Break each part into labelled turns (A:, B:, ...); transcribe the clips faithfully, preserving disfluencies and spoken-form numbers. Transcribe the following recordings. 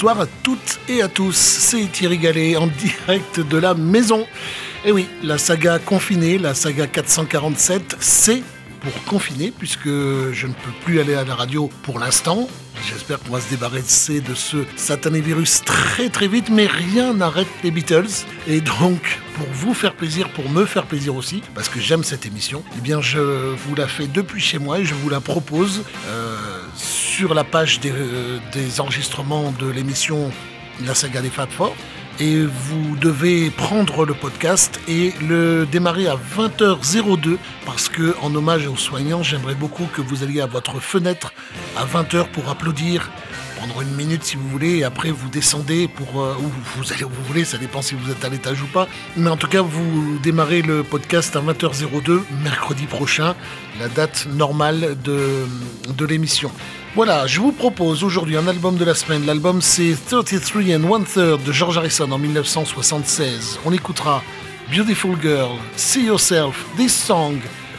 A: bonsoir à toutes et à tous, c'est Thierry Gallet en direct de la maison. Et oui, la saga confinée, la saga quatre cent quarante-sept, c'est pour confiner puisque je ne peux plus aller à la radio pour l'instant. J'espère qu'on va se débarrasser de ce satané virus très très vite, mais rien n'arrête les Beatles. Et donc, pour vous faire plaisir, pour me faire plaisir aussi, parce que j'aime cette émission, eh bien je vous la fais depuis chez moi et je vous la propose euh, sur la page des, euh, des enregistrements de l'émission La Saga des Fab Four. Et vous devez prendre le podcast et le démarrer à vingt heures deux parce que, en hommage aux soignants, j'aimerais beaucoup que vous alliez à votre fenêtre à vingt heures pour applaudir, prendre une minute si vous voulez, et après vous descendez pour euh, où vous allez où vous voulez, ça dépend si vous êtes à l'étage ou pas. Mais en tout cas, vous démarrez le podcast à vingt heures deux mercredi prochain, la date normale de, de l'émission. Voilà, je vous propose aujourd'hui un album de la semaine. L'album c'est trente-trois and one third de George Harrison en dix-neuf cent soixante-seize. On écoutera Beautiful Girl, See Yourself, This Song,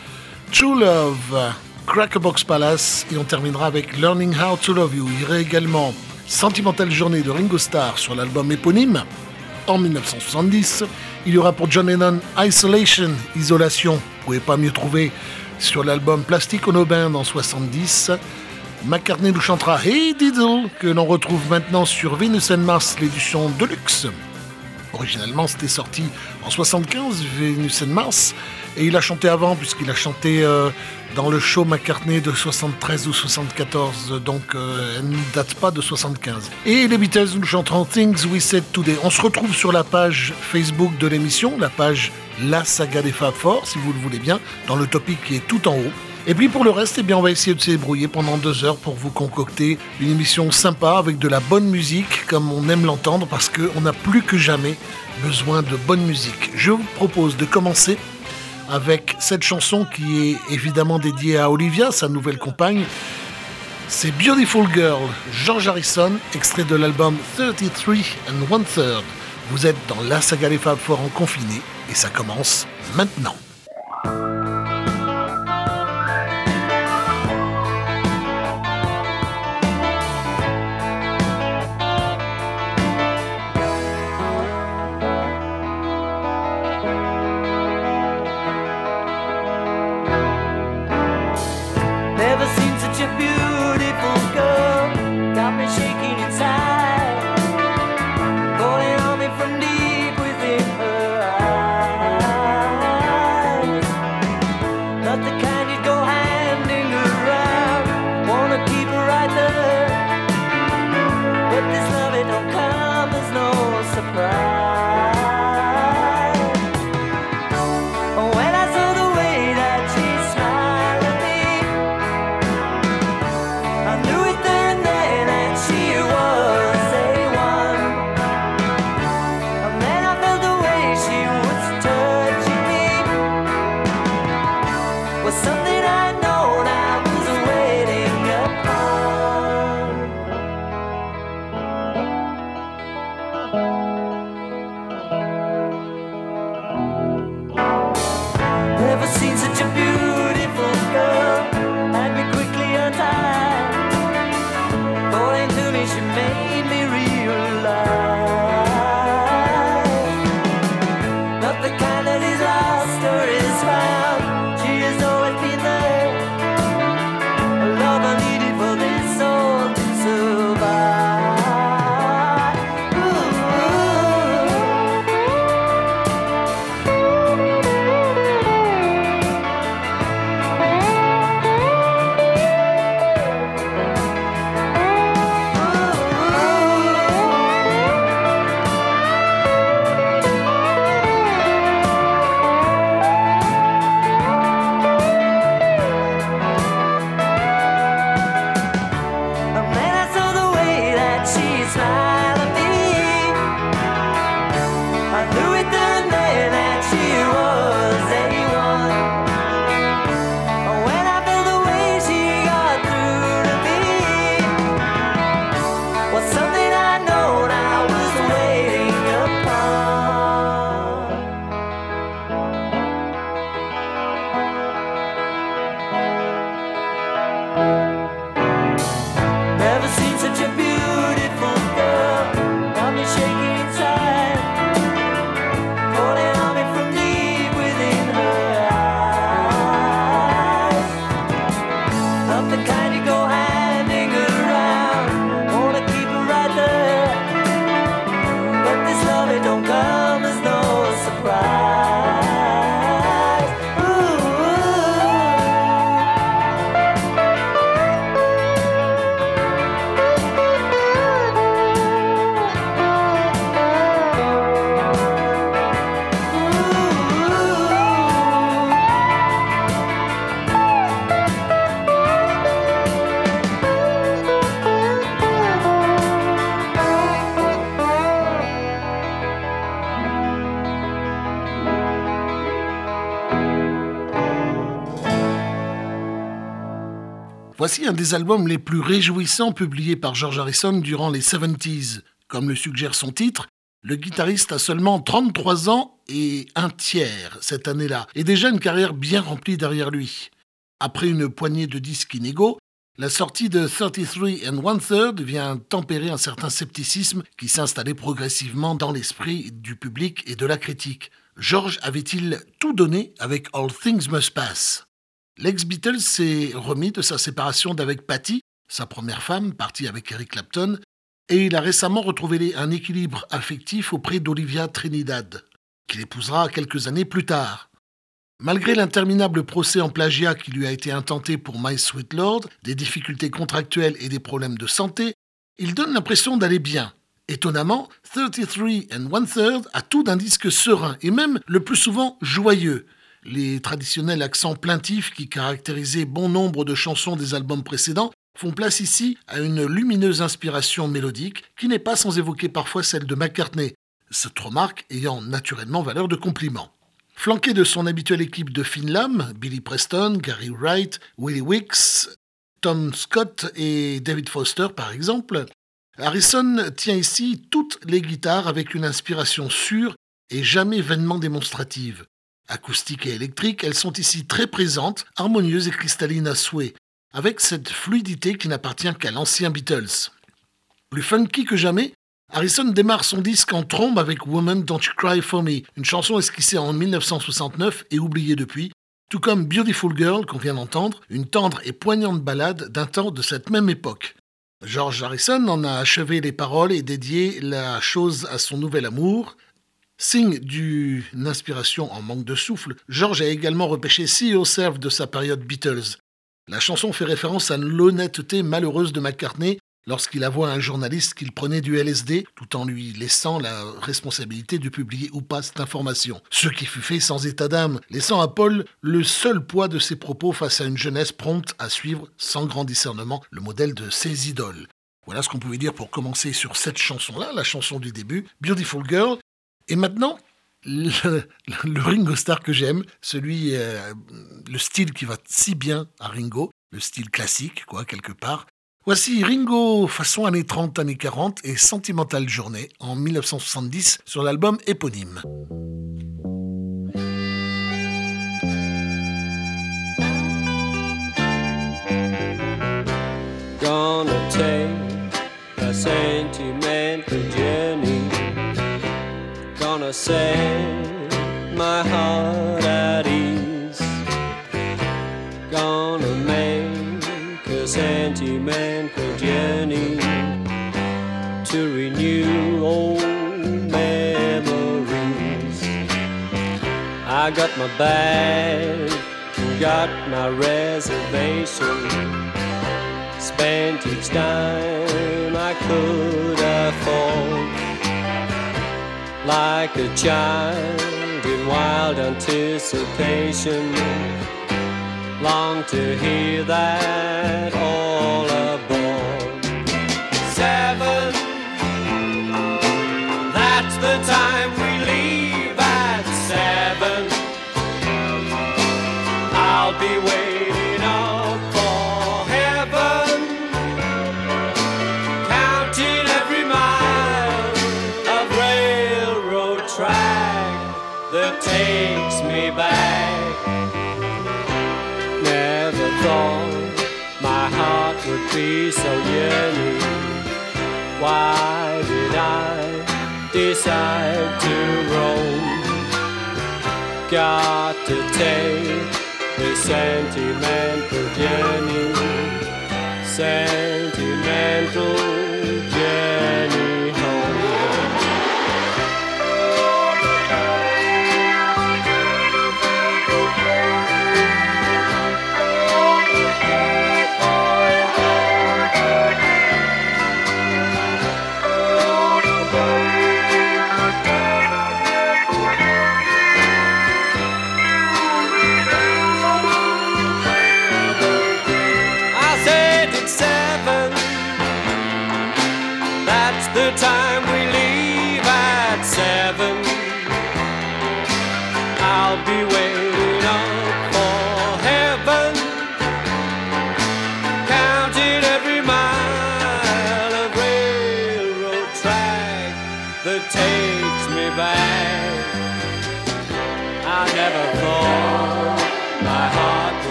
A: True Love, Crackerbox Palace et on terminera avec Learning How to Love You. Il y aura également Sentimental Journey de Ringo Starr sur l'album éponyme en dix-neuf cent soixante-dix. Il y aura pour John Lennon Isolation, Isolation, vous ne pouvez pas mieux trouver sur l'album Plastic Ono Band en soixante-dix. McCartney nous chantera Hey Diddle, que l'on retrouve maintenant sur Venus and Mars, l'édition Deluxe. Originalement, c'était sorti en soixante-quinze, Venus and Mars, et il a chanté avant, puisqu'il a chanté euh, dans le show McCartney de soixante-treize ou soixante-quatorze, donc euh, elle ne date pas de soixante-quinze. Et les Beatles nous chanteront Things We Said Today. On se retrouve sur la page Facebook de l'émission, la page La Saga des Fab Four, si vous le voulez bien, dans le topic qui est tout en haut. Et puis pour le reste, eh bien, on va essayer de se débrouiller pendant deux heures pour vous concocter une émission sympa avec de la bonne musique, comme on aime l'entendre, parce qu'on n'a plus que jamais besoin de bonne musique. Je vous propose de commencer avec cette chanson qui est évidemment dédiée à Olivia, sa nouvelle compagne. C'est Beautiful Girl, George Harrison, extrait de l'album trente-trois and one third. Vous êtes dans la saga des Fab Four en confiné, et ça commence maintenant.
B: From deep within her eyes.
A: Voici un des albums les plus réjouissants publiés par George Harrison durant les soixante-dix. Comme le suggère son titre, le guitariste a seulement trente-trois ans et un tiers cette année-là, et déjà une carrière bien remplie derrière lui. Après une poignée de disques inégaux, la sortie de trente-trois and one third vient tempérer un certain scepticisme qui s'installait progressivement dans l'esprit du public et de la critique. George avait-il tout donné avec All Things Must Pass ? L'ex-Beatles s'est remis de sa séparation d'avec Patty, sa première femme, partie avec Eric Clapton, et il a récemment retrouvé un équilibre affectif auprès d'Olivia Trinidad, qu'il épousera quelques années plus tard. Malgré l'interminable procès en plagiat qui lui a été intenté pour My Sweet Lord, des difficultés contractuelles et des problèmes de santé, il donne l'impression d'aller bien. Étonnamment, trente-trois and one third a tout d'un disque serein et même le plus souvent joyeux. Les traditionnels accents plaintifs qui caractérisaient bon nombre de chansons des albums précédents font place ici à une lumineuse inspiration mélodique qui n'est pas sans évoquer parfois celle de McCartney, cette remarque ayant naturellement valeur de compliment. Flanqué de son habituelle équipe de fines lames, Billy Preston, Gary Wright, Willie Weeks, Tom Scott et David Foster par exemple, Harrison tient ici toutes les guitares avec une inspiration sûre et jamais vainement démonstrative. Acoustiques et électriques, elles sont ici très présentes, harmonieuses et cristallines à souhait, avec cette fluidité qui n'appartient qu'à l'ancien Beatles. Plus funky que jamais, Harrison démarre son disque en trombe avec Woman Don't You Cry For Me, une chanson esquissée en dix-neuf cent soixante-neuf et oubliée depuis, tout comme Beautiful Girl qu'on vient d'entendre, une tendre et poignante ballade d'un temps de cette même époque. George Harrison en a achevé les paroles et dédié la chose à son nouvel amour. Signe d'une inspiration en manque de souffle, George a également repêché See Yourself de sa période Beatles. La chanson fait référence à l'honnêteté malheureuse de McCartney lorsqu'il avoue à un journaliste qu'il prenait du L S D, tout en lui laissant la responsabilité de publier ou pas cette information. Ce qui fut fait sans état d'âme, laissant à Paul le seul poids de ses propos face à une jeunesse prompte à suivre, sans grand discernement, le modèle de ses idoles. Voilà ce qu'on pouvait dire pour commencer sur cette chanson-là, la chanson du début, Beautiful Girl. Et maintenant, le, le Ringo Starr que j'aime, celui, euh, le style qui va si bien à Ringo, le style classique, quoi, quelque part. Voici Ringo façon années trente, années quarante et Sentimental Journey en dix-neuf cent soixante-dix sur l'album éponyme.
B: Gonna take a sentimental journey, gonna set my heart at ease, gonna make a sentimental journey to renew old memories. I got my bag, got my reservation, spent each dime I could afford, like a child in wild anticipation, long to hear that all aboard. Seven, that's the time we leave at seven. I'll be waiting up for heaven, counting every mile of railroad track that takes me back. Never thought my heart would be so yearning. Why did I decide to roam? Got to take a sentimental journey, sentimental journey home.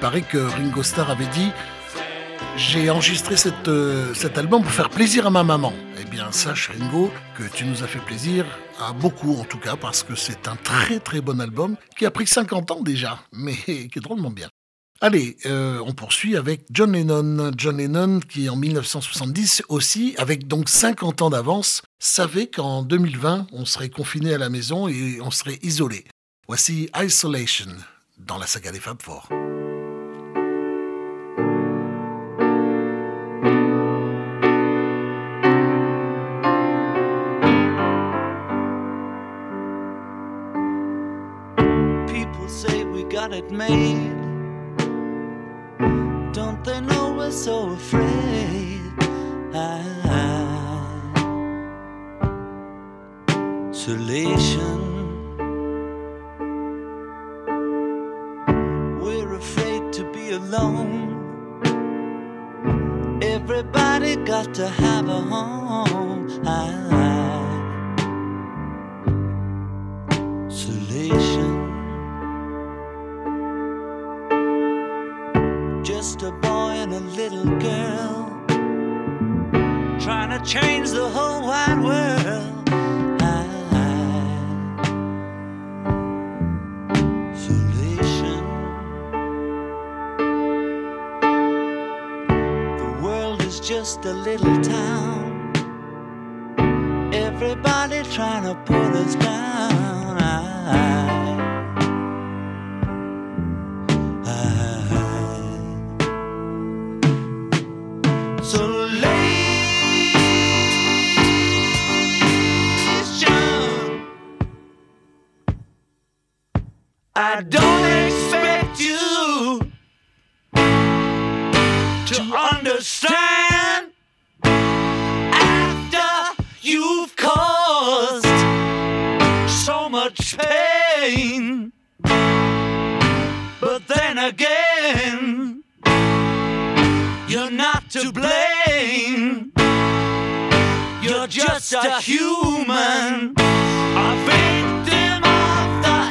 A: paraît que Ringo Starr avait dit « J'ai enregistré cette, euh, cet album pour faire plaisir à ma maman ». Eh bien, sache Ringo que tu nous as fait plaisir, à beaucoup en tout cas, parce que c'est un très très bon album qui a pris cinquante ans déjà, mais qui est drôlement bien. Allez, euh, on poursuit avec John Lennon. John Lennon qui en dix-neuf cent soixante-dix aussi, avec donc cinquante ans d'avance, savait qu'en deux mille vingt, on serait confiné à la maison et on serait isolé. Voici Isolation dans la saga des Fab Four.
C: People say we got it made. Don't they know we're so afraid? Isolation. We're afraid to be alone. Everybody got to have a home. Isolation. Just a boy and a little girl trying to change the whole wide world. Isolation. The world is just a little town. Everybody trying to put us down. I don't expect you to understand after you've caused so much pain. But then again, you're not to blame. You're just a human, a victim of the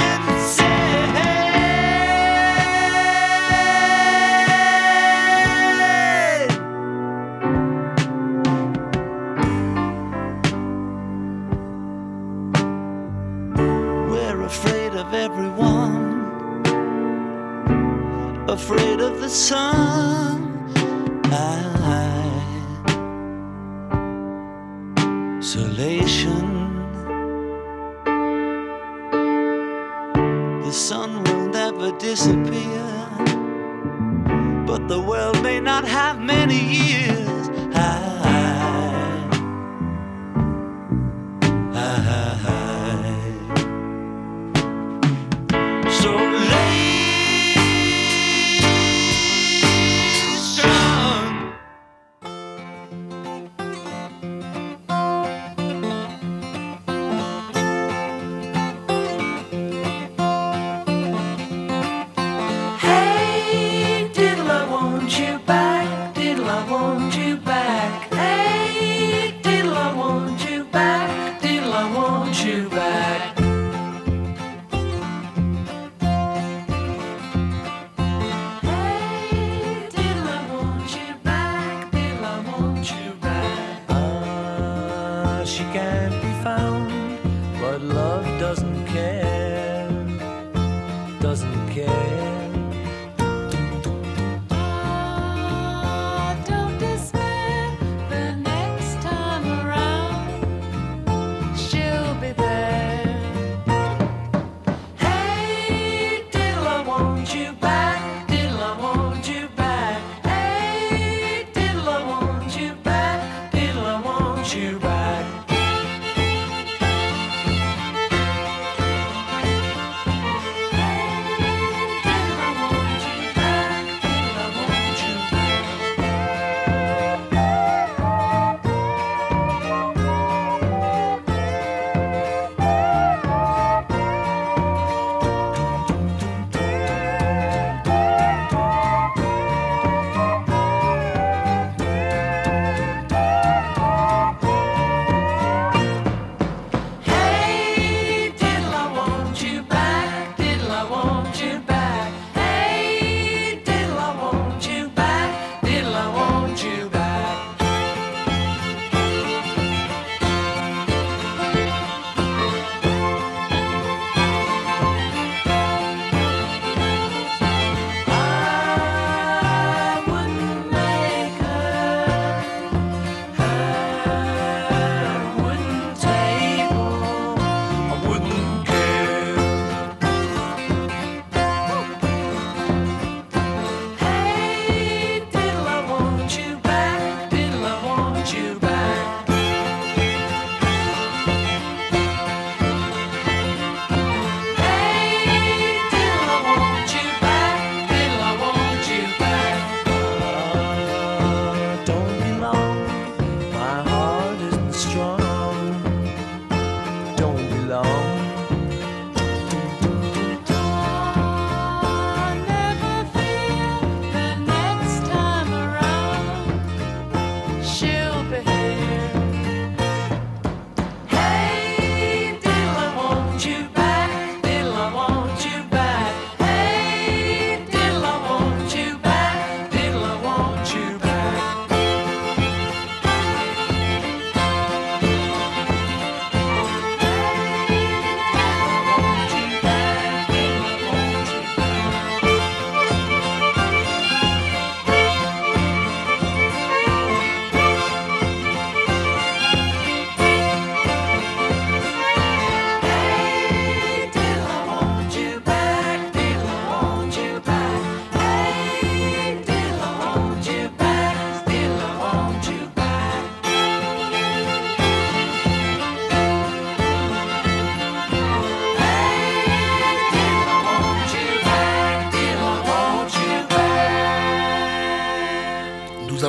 C: everyone, afraid of the sun. Isolation. The sun will never disappear, but the world may not have many years.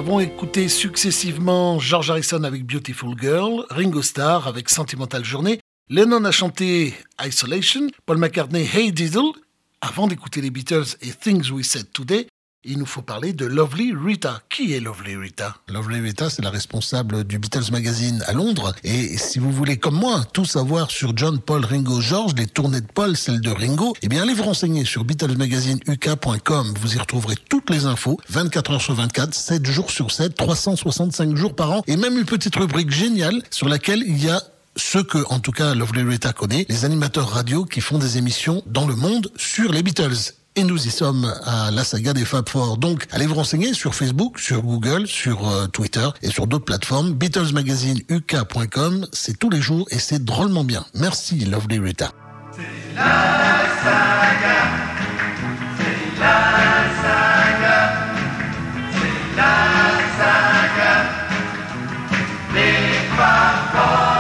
A: avons écouté successivement George Harrison avec Beautiful Girl, Ringo Starr avec Sentimental Journey, Lennon a chanté Isolation, Paul McCartney Hey Diddle. Avant d'écouter les Beatles et Things We Said Today, il nous faut parler de Lovely Rita. Qui est Lovely Rita ?
D: Lovely Rita, c'est la responsable du Beatles Magazine à Londres. Et si vous voulez, comme moi, tout savoir sur John, Paul, Ringo, George, les tournées de Paul, celles de Ringo, eh bien, allez vous renseigner sur Beatles Magazine U K point com. Vous y retrouverez toutes les infos, vingt-quatre heures sur vingt-quatre, sept jours sur sept, trois cent soixante-cinq jours par an. Et même une petite rubrique géniale sur laquelle il y a ceux que, en tout cas, Lovely Rita connaît, les animateurs radio qui font des émissions dans le monde sur les Beatles. Et nous y sommes à la saga des Fab Four. Donc, allez vous renseigner sur Facebook, sur Google, sur euh, Twitter et sur d'autres plateformes. Beatles Magazine U K point com, c'est tous les jours et c'est drôlement bien. Merci, Lovely Rita.
E: C'est la saga, c'est la saga, c'est la saga des Fab Four.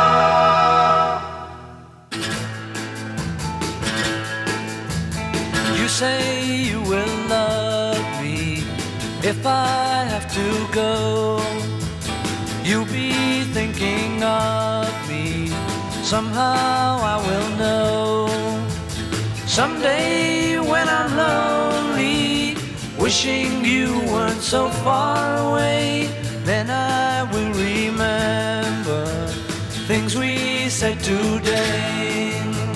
C: You say you will love me if I have to go. You'll be thinking of me. Somehow I will know. Someday when I'm lonely, wishing you weren't so far away, then I will remember things we said today.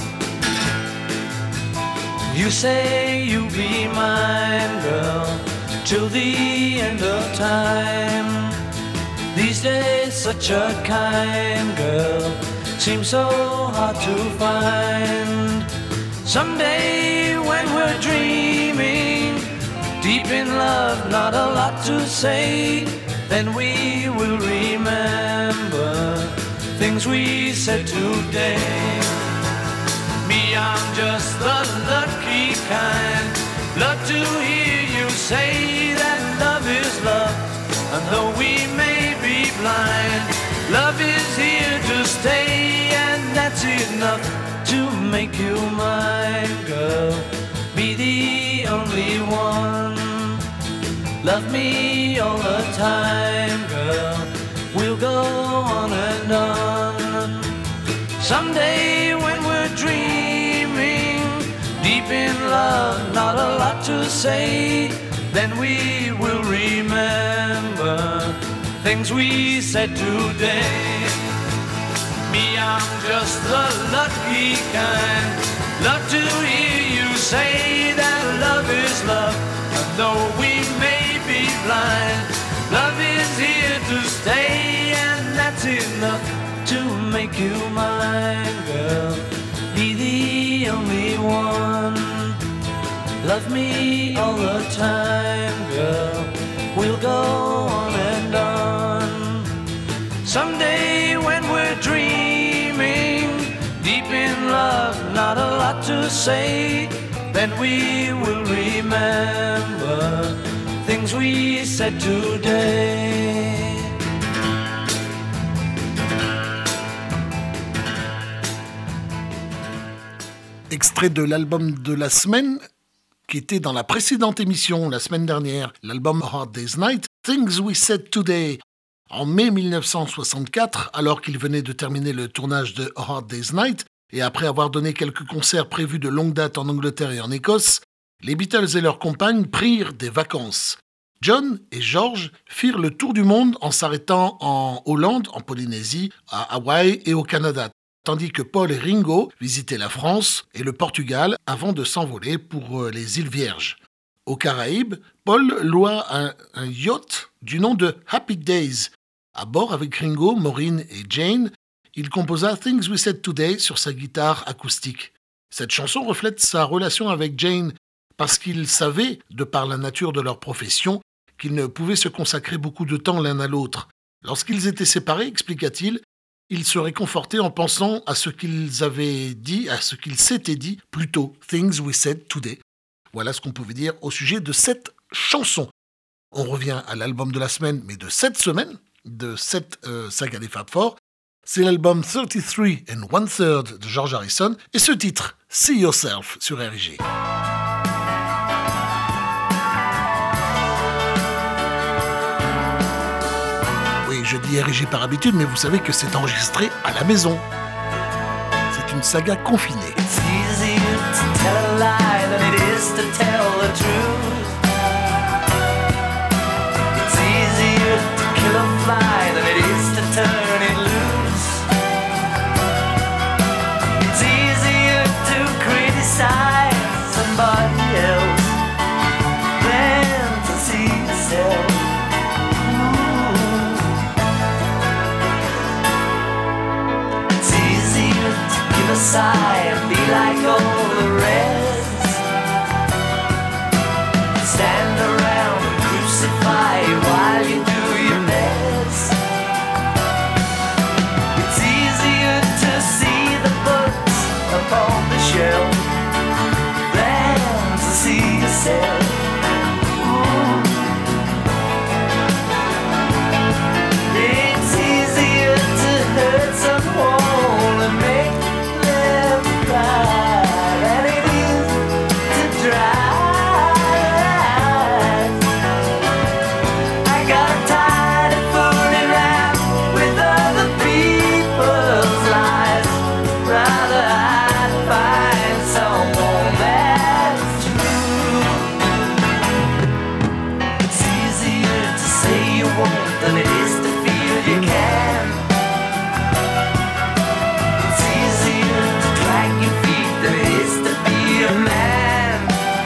C: You say you'll be mine, girl, till the end of time. These days such a kind girl seems so hard to find. Someday when we're dreaming, deep in love, not a lot to say, then we will remember things we said today. Me, I'm just the lucky kind. Love to hear you say that love is love. And though we may be blind, love is here to stay, and that's enough to make you mine, girl. Be the only one. Love me all the time, girl. We'll go on and on. Someday when we're dreaming, deep in love, not a lot to say, then we will remember things we said today. Me, I'm just the lucky kind. Love to hear you say that love is love. And though we may be blind, love is here to stay, and that's enough to make you mine, girl. Be the only one. Love me all the time, girl. We'll go on and on. Someday when we're dreaming, deep in love, not a lot to say, then we will remember things we said today.
A: Extrait de l'album de la semaine qui était dans la précédente émission, la semaine dernière, l'album Hard Day's Night, Things We Said Today. En mai dix-neuf cent soixante-quatre, alors qu'il venait de terminer le tournage de Hard Day's Night, et après avoir donné quelques concerts prévus de longue date en Angleterre et en Écosse, les Beatles et leurs compagnes prirent des vacances. John et George firent le tour du monde en s'arrêtant en Hollande, en Polynésie, à Hawaï et au Canada, tandis que Paul et Ringo visitaient la France et le Portugal avant de s'envoler pour les îles Vierges. Aux Caraïbes, Paul loua un, un yacht du nom de Happy Days. À bord avec Ringo, Maureen et Jane, il composa Things We Said Today sur sa guitare acoustique. Cette chanson reflète sa relation avec Jane parce qu'il savait, de par la nature de leur profession, qu'ils ne pouvaient se consacrer beaucoup de temps l'un à l'autre. Lorsqu'ils étaient séparés, expliqua-t-il, ils se réconfortaient en pensant à ce qu'ils avaient dit, à ce qu'ils s'étaient dit plus tôt, Things We Said Today. Voilà ce qu'on pouvait dire au sujet de cette chanson. On revient à l'album de la semaine, mais de cette semaine, de cette euh, saga des Fab Four. C'est l'album thirty-three and one third de George Harrison et ce titre, See Yourself sur R I G. je dis R G par habitude, mais vous savez que c'est enregistré à la maison. C'est une saga confinée.
C: It's easier to tell a lie than it is to tell the truth. It's easier to kill a fly than it is to turn it loose. It's easier to criticize somebody else than to see yourself. Ooh. It's easier to give a sigh and be like all the rest. Stand around and crucify while you do your best. It's easier to see the books upon the shelf than to see yourself. Ooh. It's easier to hurt someone and make them cry than it is to drive. I got tired of fooling around with other people's lives. Rather I'd find someone that's true. It's easier to say you won't than it is to feel you can. It's easier to drag your feet than it is to be a man.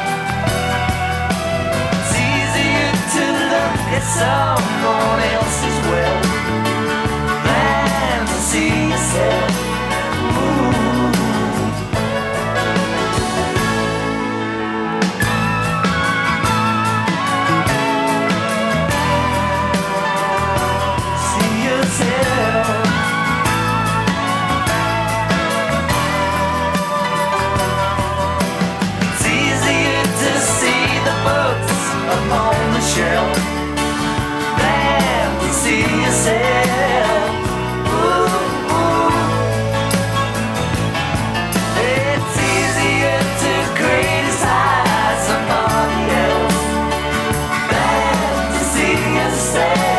C: It's easier to look at someone else's well than to see yourself. Ooh. See yourself. It's easier to see the books upon the shelf than to see yourself. Ooh, ooh. It's easier to criticize somebody else than to see yourself.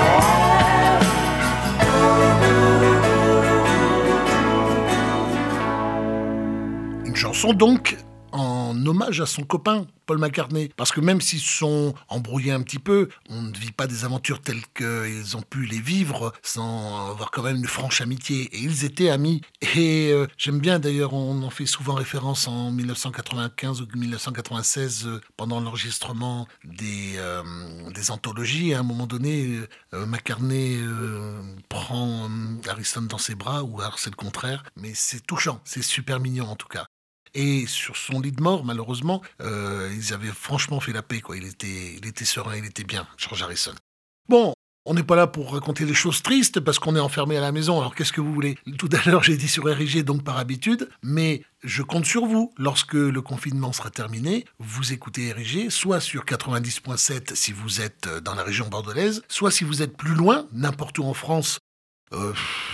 A: Une chanson donc en hommage à son copain Paul McCartney. Parce que même s'ils se sont embrouillés un petit peu, on ne vit pas des aventures telles qu'ils ont pu les vivre sans avoir quand même une franche amitié. Et ils étaient amis. Et euh, j'aime bien d'ailleurs, on en fait souvent référence en dix-neuf cent quatre-vingt-quinze ou dix-neuf cent quatre-vingt-seize euh, pendant l'enregistrement des, euh, des anthologies. À un moment donné, euh, McCartney euh, prend euh, Harrison dans ses bras, ou alors c'est le contraire. Mais c'est touchant, c'est super mignon en tout cas. Et sur son lit de mort, malheureusement, euh, ils avaient franchement fait la paix, quoi. Il était, il était serein, il était bien, George Harrison. Bon, on n'est pas là pour raconter des choses tristes parce qu'on est enfermé à la maison. Alors qu'est-ce que vous voulez ? Tout à l'heure, j'ai dit sur R G, donc par habitude, mais je compte sur vous. Lorsque le confinement sera terminé, vous écoutez R G, soit sur quatre-vingt-dix virgule sept si vous êtes dans la région bordelaise, soit si vous êtes plus loin, n'importe où en France, euh,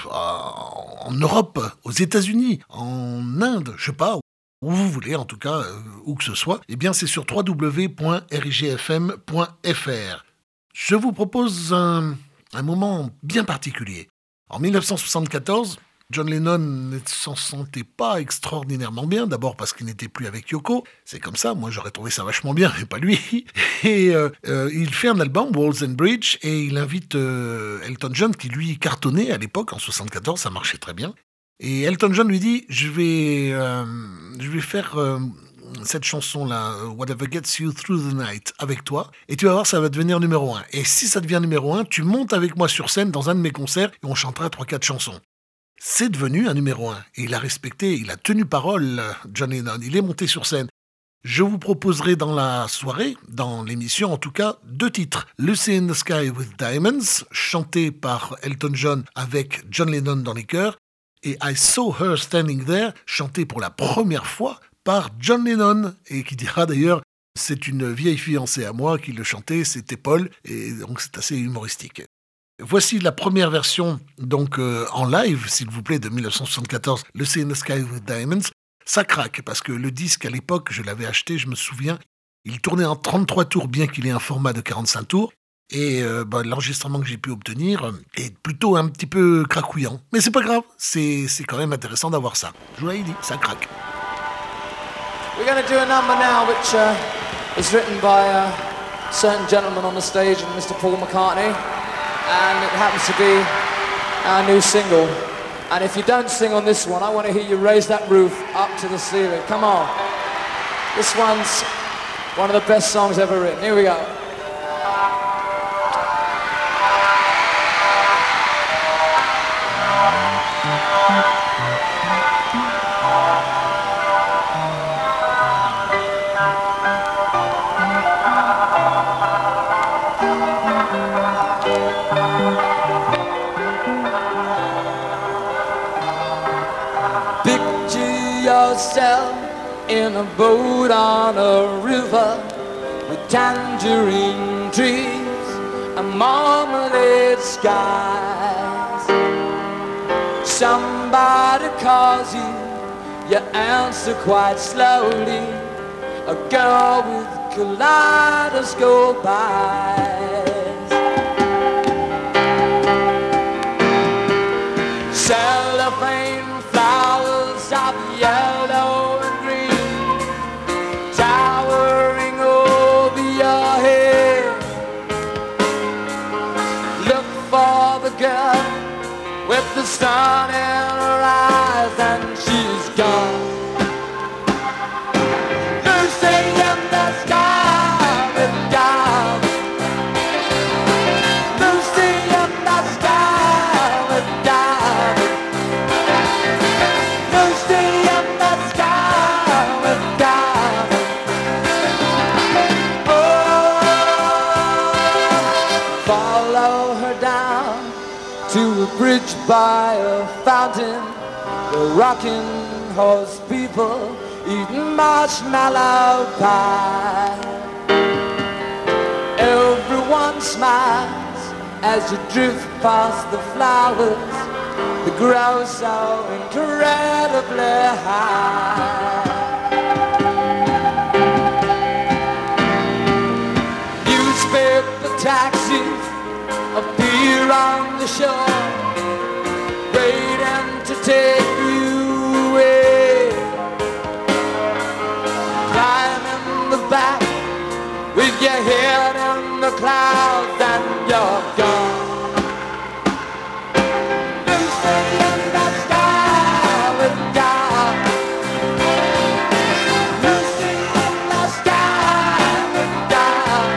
A: en Europe, aux États-Unis, en Inde, je sais pas, où vous voulez, en tout cas, euh, où que ce soit, eh bien c'est sur w w w point r i g f m point f r. Je vous propose un, un moment bien particulier. En dix-neuf cent soixante-quatorze, John Lennon ne s'en sentait pas extraordinairement bien, d'abord parce qu'il n'était plus avec Yoko, c'est comme ça, moi j'aurais trouvé ça vachement bien, mais pas lui. Et euh, euh, il fait un album, Walls and Bridge, et il invite euh, Elton John, qui lui cartonnait à l'époque, en soixante-quatorze, ça marchait très bien. Et Elton John lui dit, je vais, euh, je vais faire euh, cette chanson-là, Whatever Gets You Through the Night, avec toi, et tu vas voir, ça va devenir numéro un. Et si ça devient numéro un, tu montes avec moi sur scène dans un de mes concerts, et on chantera trois quatre chansons. C'est devenu un numéro un, et il a respecté, il a tenu parole, John Lennon, il est monté sur scène. Je vous proposerai dans la soirée, dans l'émission en tout cas, deux titres. Lucy in the Sky with Diamonds, chanté par Elton John avec John Lennon dans les chœurs, et I Saw Her Standing There, chanté pour la première fois par John Lennon, et qui dira d'ailleurs, c'est une vieille fiancée à moi qui le chantait, c'était Paul, et donc c'est assez humoristique. Voici la première version donc euh, en live, s'il vous plaît, de dix-neuf cent soixante-quatorze, Lucy in the Sky with Diamonds. Ça craque, parce que le disque, à l'époque, je l'avais acheté, je me souviens, il tournait en trente-trois tours, bien qu'il ait un format de quarante-cinq tours, Et euh, bah, l'enregistrement que j'ai pu obtenir est plutôt un petit peu cracouillant. Mais c'est pas grave, c'est, c'est quand même intéressant d'avoir ça. Je vous l'avais dit, ça craque.
C: We're going to do a number now which uh, is written by a certain gentleman on the stage, Mister Paul McCartney, and it happens to be our new single. And if you don't sing on this one, I want to hear you raise that roof up to the ceiling. Come on. This one's one of the best songs ever written. Here we go. Yourself in a boat on a river with tangerine trees and marmalade skies. Somebody calls you, you answer quite slowly. A girl with kaleidoscope eyes. Cellophane flowers of yellow and green, towering over your head. Look for the girl with the sun in her eyes, and she's gone. Lucy in the sky with down. Lucy in the sky with down. Lucy in the sky with down. Oh, follow her down to a bridge by a fountain. The rocking horse people eating marshmallow pie. Everyone smiles as you drift past the flowers that grow so incredibly high. Newspaper taxis appear on the shore, waiting to take you away. Climb in the back with your head in the clouds and you're gone. Lucy in the sky with down. Lucy in the sky with down.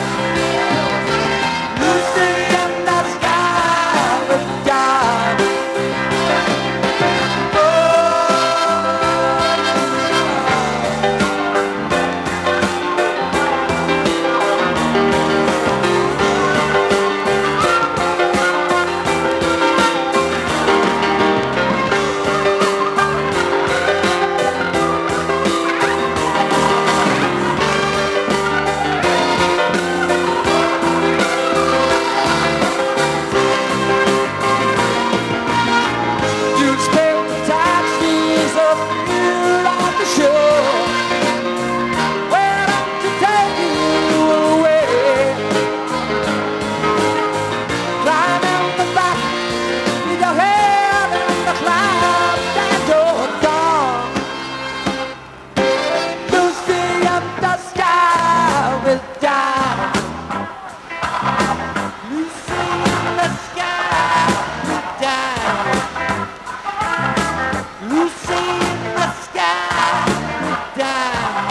C: Lucy in the sky with down. Newspaper taxis appear on the shore, waiting to take you away. Climb in the back with your head in the clouds and you're gone. Lucy in the sky with down. Lucy in the sky with down. Lucy in the sky with down.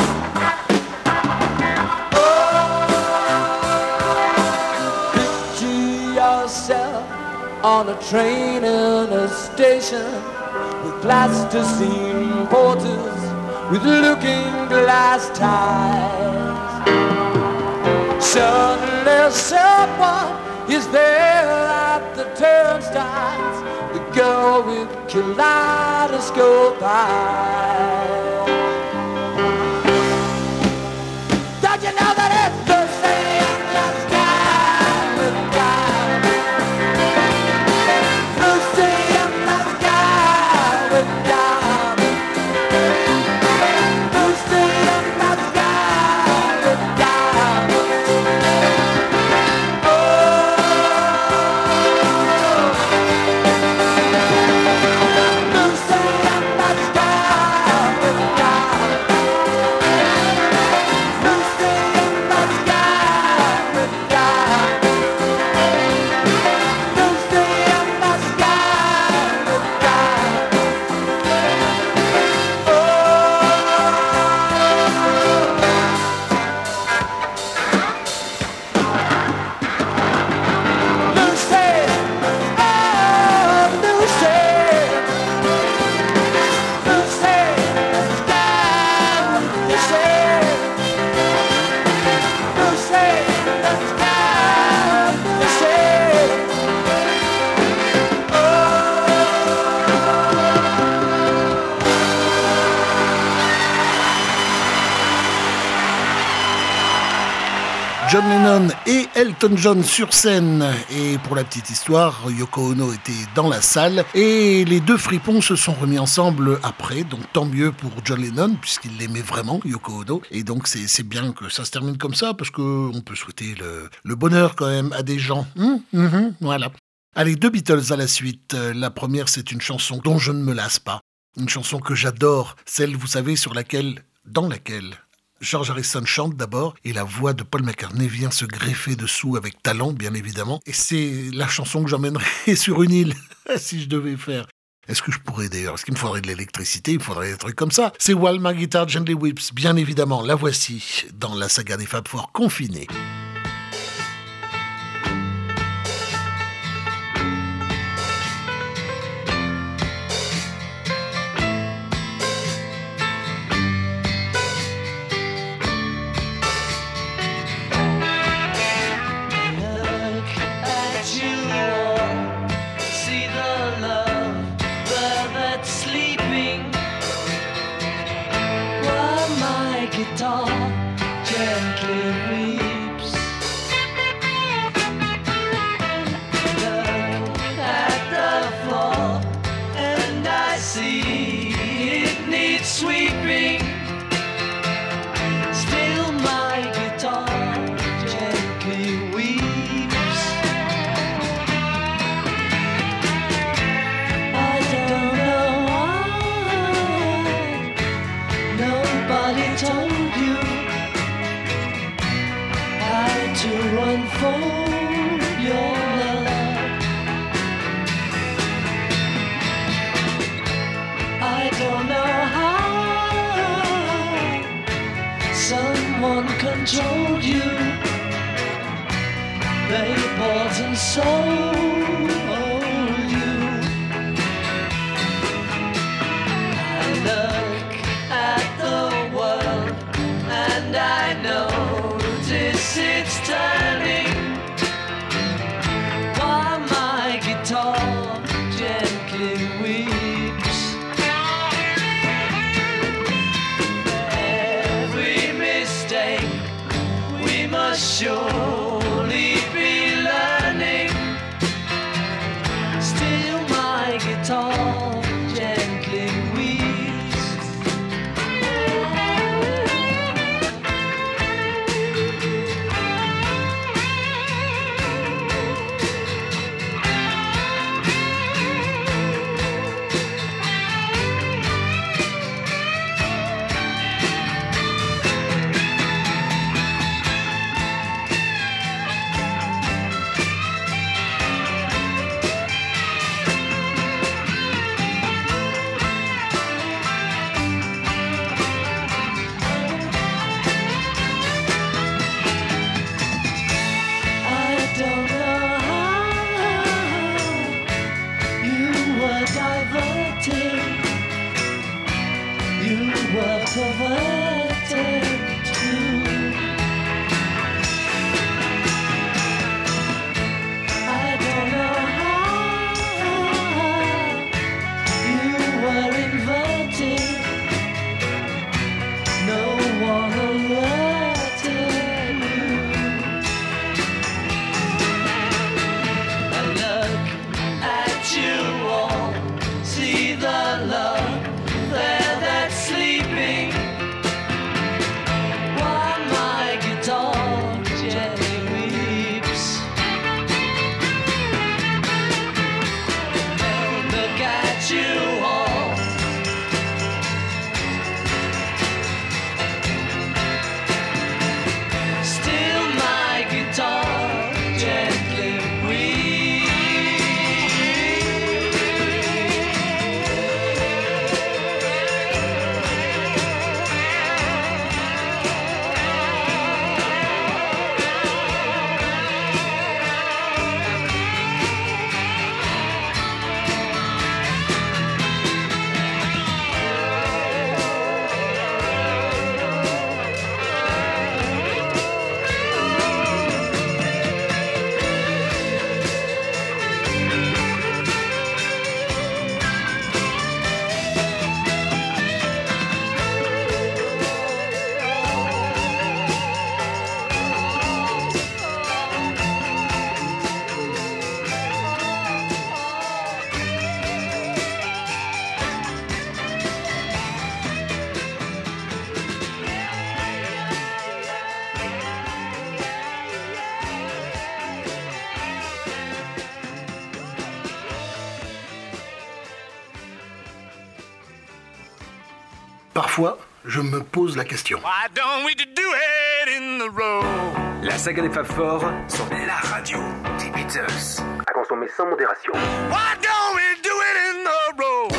C: Oh, picture yourself on a train in a station with plasticine porters with looking glass ties. Suddenly someone is there at the turnstiles, the girl with kaleidoscope eyes. Don't you know that it's Lucy in the sky with down? Lucy in the sky with down. Lucy in the sky with down. Oh,
A: John Lennon et Elton John sur scène. Et pour la petite histoire, Yoko Ono était dans la salle et les deux fripons se sont remis ensemble après. Donc tant mieux pour John Lennon puisqu'il l'aimait vraiment, Yoko Ono. Et donc c'est, c'est bien que ça se termine comme ça parce qu'on peut souhaiter le, le bonheur quand même à des gens. Mmh, mmh, voilà. Allez, deux Beatles à la suite. La première, c'est une chanson dont je ne me lasse pas. Une chanson que j'adore, celle, vous savez, sur laquelle, dans laquelle George Harrison chante d'abord et la voix de Paul McCartney vient se greffer dessous avec talent, bien évidemment. Et c'est la chanson que j'emmènerais sur une île, si je devais faire. Est-ce que je pourrais d'ailleurs? Est-ce qu'il me faudrait de l'électricité? Il me faudrait des trucs comme ça. C'est While My Guitar Gently Weeps, bien évidemment. La voici dans la saga des Fab Four confinés.
C: Controlled you, they bought and sold you. I look at the world and I notice it's turning. While my guitar gently weeps. Every mistake we must surely be learning. Still my guitar gently weeps. See the love there that's sleeping.
A: Parfois, je me pose la question.
B: Why don't we do it in the road?
F: La saga des Fab Four sur la radio des Beatles. À consommer sans modération.
B: Why don't we do it in the road?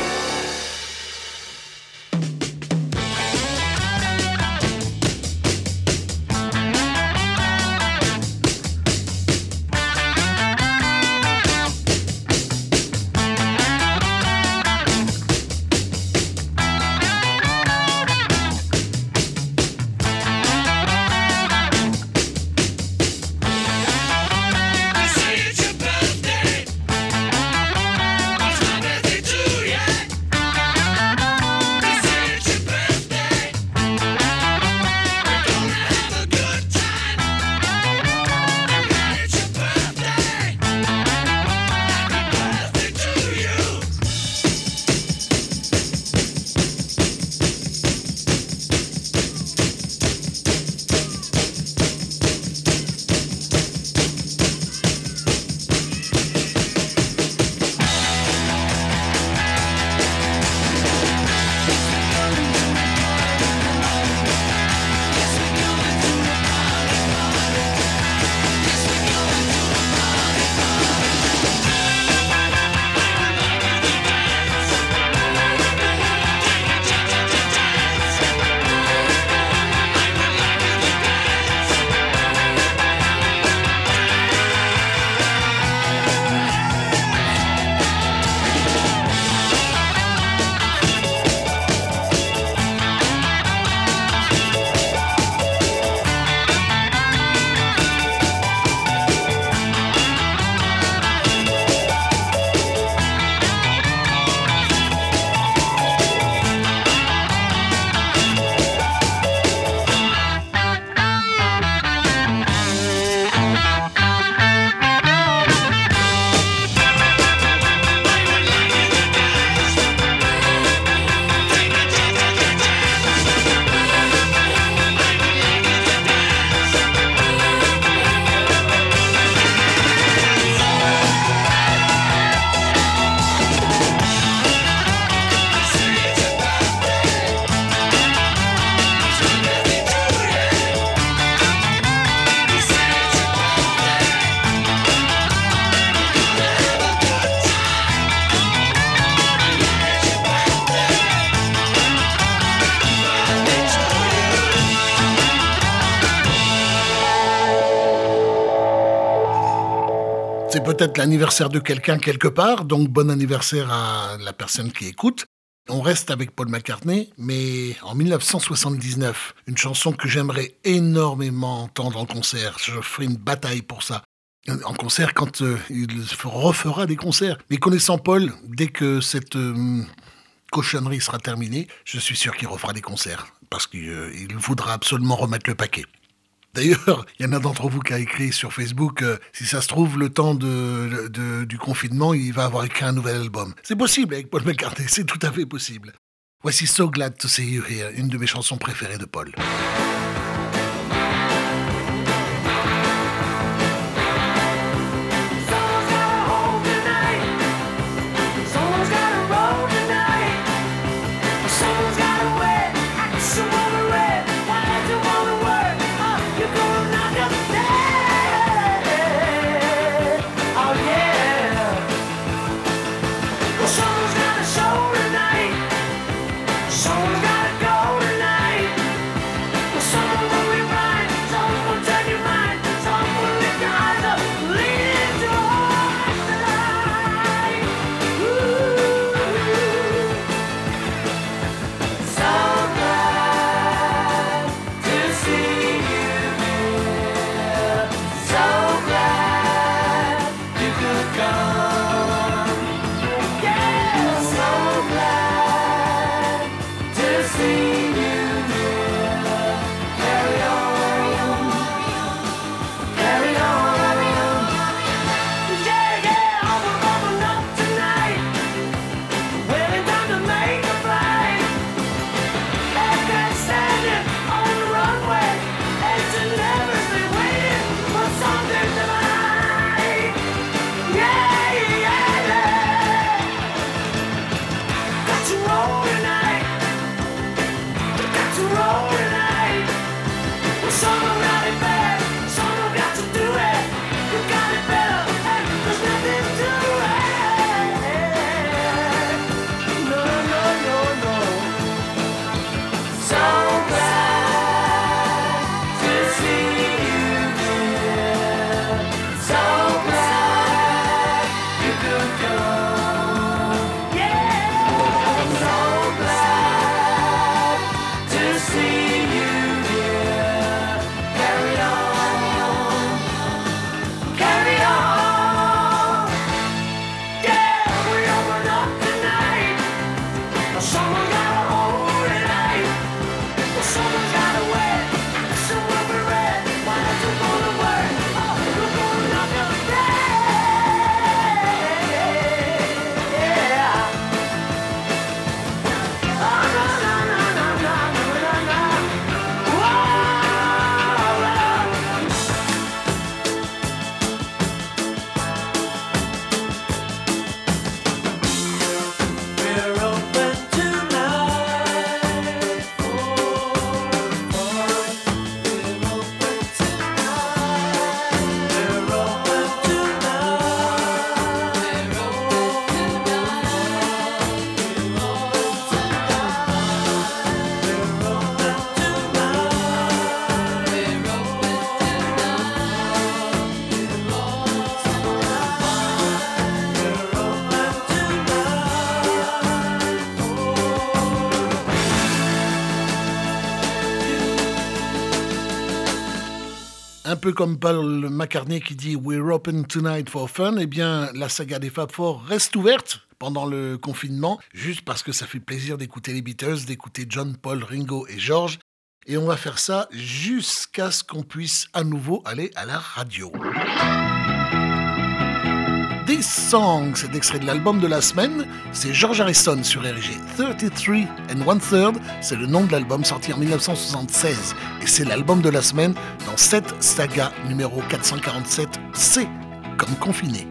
A: C'est peut-être l'anniversaire de quelqu'un quelque part, donc bon anniversaire à la personne qui écoute. On reste avec Paul McCartney, mais en dix-neuf cent soixante-dix-neuf, une chanson que j'aimerais énormément entendre en concert. Je ferai une bataille pour ça. En concert, quand euh, il refera des concerts. Mais connaissant Paul, dès que cette euh, cochonnerie sera terminée, je suis sûr qu'il refera des concerts, parce qu'il euh, voudra absolument remettre le paquet. D'ailleurs, il y en a d'entre vous qui a écrit sur Facebook, euh, si ça se trouve, le temps de, de, du confinement, il va avoir écrit un nouvel album. C'est possible avec Paul McCartney, c'est tout à fait possible. Voici So Glad to See You Here, une de mes chansons préférées de Paul.
G: Someone's gotta go tonight.
A: Un peu comme Paul McCartney qui dit « We're open tonight for fun », eh bien, la saga des Fab Four reste ouverte pendant le confinement, juste parce que ça fait plaisir d'écouter les Beatles, d'écouter John, Paul, Ringo et George. Et on va faire ça jusqu'à ce qu'on puisse à nouveau aller à la radio. This Song, c'est extrait de l'album de la semaine, c'est George Harrison sur R G. thirty-three and one third, c'est le nom de l'album sorti en dix-neuf cent soixante-seize. Et c'est l'album de la semaine dans cette saga numéro quatre cent quarante-sept C, comme confiné.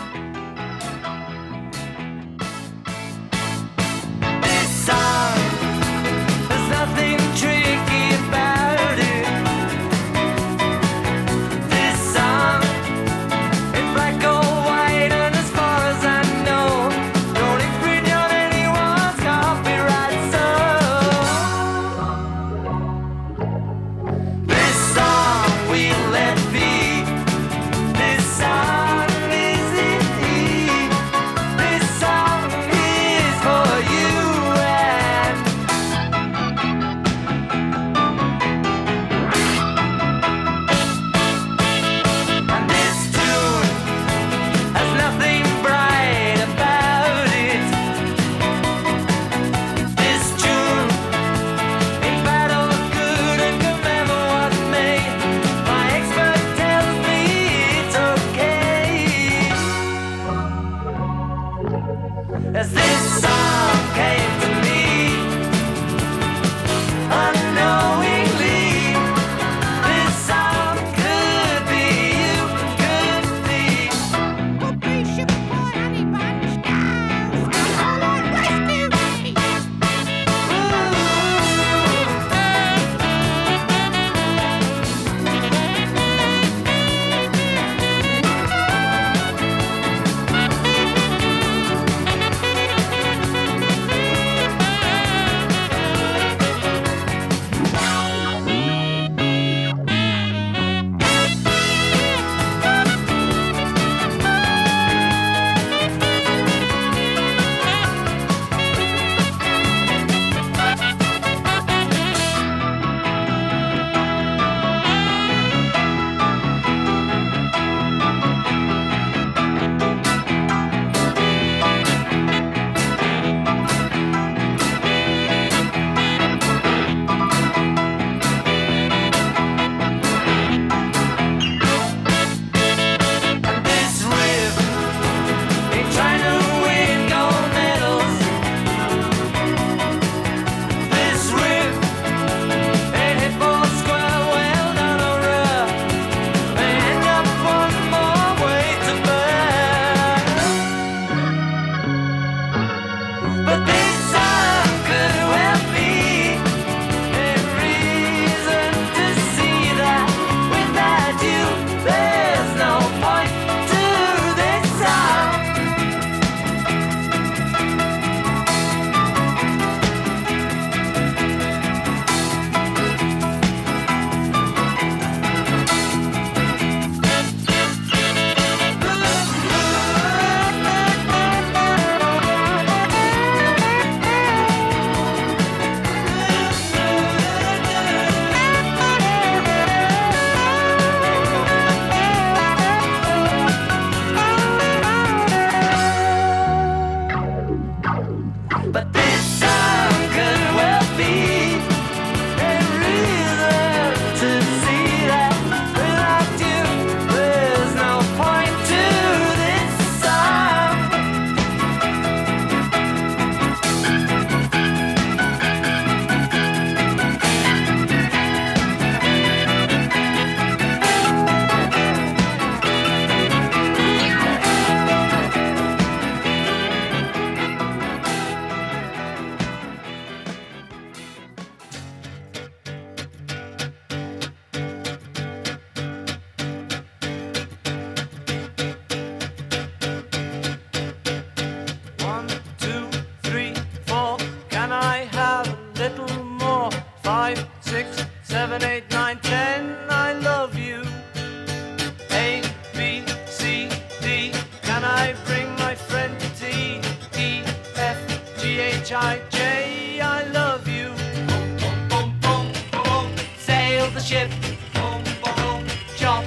C: I J, I love you. Boom, boom, boom, boom, boom. Sail the ship. Boom, boom, boom. Chop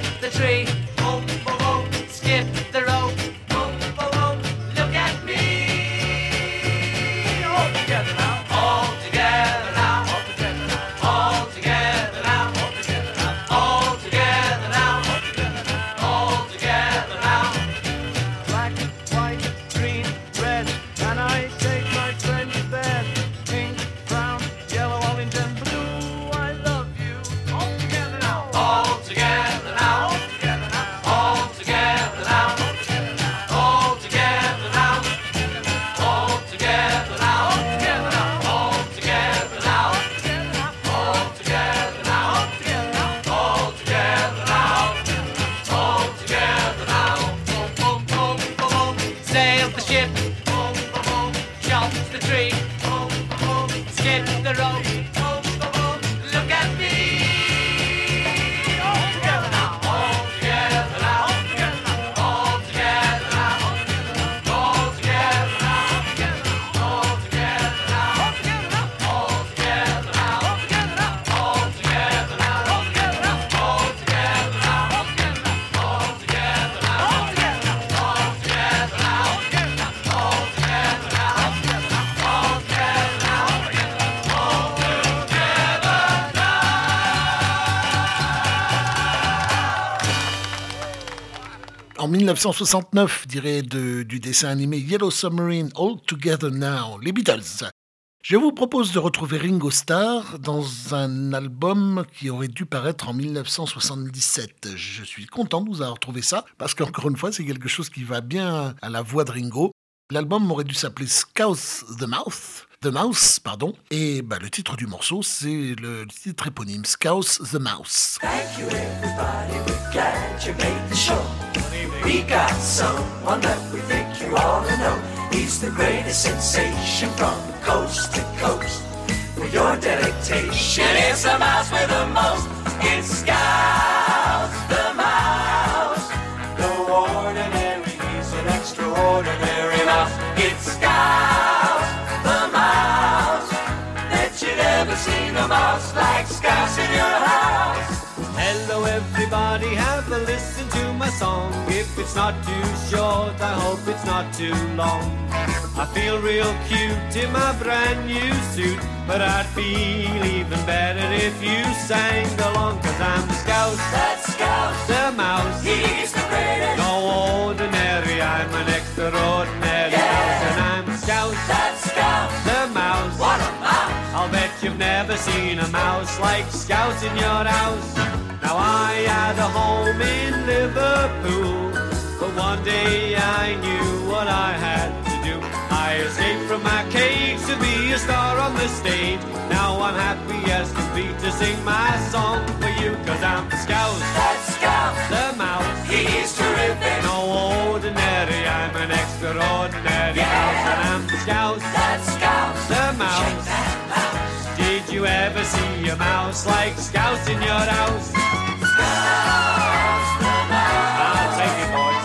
A: En dix-neuf cent soixante-neuf, dirait de, du dessin animé Yellow Submarine All Together Now, les Beatles. Je vous propose de retrouver Ringo Starr dans un album qui aurait dû paraître en dix-neuf cent soixante-dix-sept. Je suis content de vous avoir trouvé ça, parce qu'encore une fois, c'est quelque chose qui va bien à la voix de Ringo. L'album aurait dû s'appeler Scouse the Mouth, The Mouse, pardon, et bah, le titre du morceau, c'est le titre éponyme, Scouse the Mouse.
C: Thank you everybody, we're glad you made the show. We got someone that we think you ought to know. He's the greatest sensation from coast to coast. For your delectation, it's the mouse with the most. It's Scouse the Mouse. No ordinary, he's an extraordinary mouse. It's Scouse the Mouse. Bet you've never seen a mouse like Scouse in your house. Hello everybody, have a listen to my song. If it's not too short, I hope it's not too long. I feel real cute in my brand new suit, but I'd feel even better if you sang along. Cause I'm Scouse, that's Scouse the Mouse. He's the greatest. No ordinary, I'm an extraordinary yeah. mouse. And I'm Scouse, that's Scouse the Mouse. What a mouse. I'll bet you've never seen a mouse like Scouse in your house. Now I had a home in Liverpool, but one day I knew what I had to do. I escaped from my cage to be a star on the stage. Now I'm happy as can be to sing my song for you. Cause I'm Scouse, that's Scouse the Mouse. He's terrific. No ordinary, I'm an extraordinary yeah. mouse. And I'm Scouse, that's Scouse the Mouse. Check that mouse. Did you ever see a mouse like Scouse in your house? Scouse the Mouse. I'll take it, boys.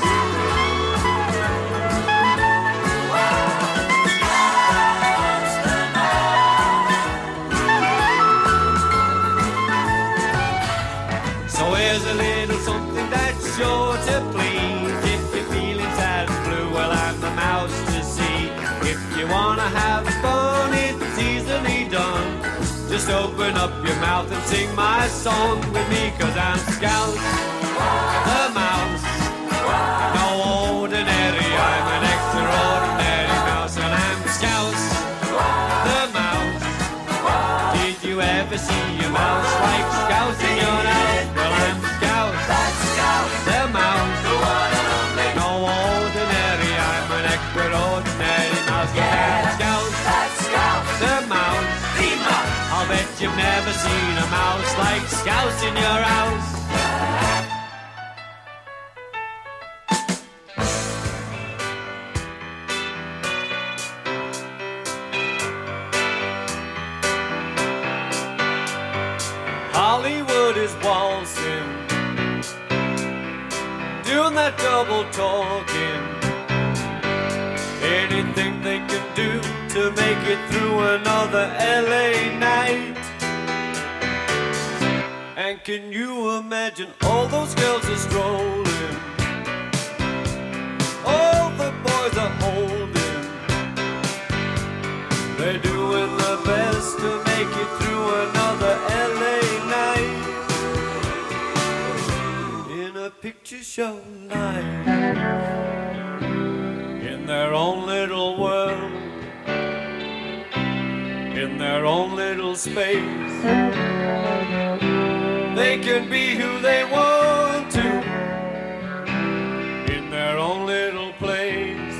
C: Scouse the Mouse. So here's a little something that's sure to please. If you're feeling sad and blue, well, I'm the mouse to see. If you wanna have fun, it's easily done. Just open up your mouth and sing my song with me. Cause I'm Scouse the Mouse. No ordinary, I'm an extraordinary mouse. And I'm Scouse the Mouse. Did you ever see a mouse like Scouse in your house? Well, I'm Scouse, that's Scouse the Mouse. No ordinary, I'm an extraordinary mouse. Yeah, I'm Scouse, that's Scouse the Mouse. I'll bet you've never seen a mouse like Scouse in your house. Hollywood is waltzing, doing that double talking. Anything they can do to make it through another L A night. And can you imagine all those girls are strolling, all the boys are holding. They're doing their best to make it through another L A night. In a picture show night, in their own little world, in their own little space. They can be who they want to, in their own little place.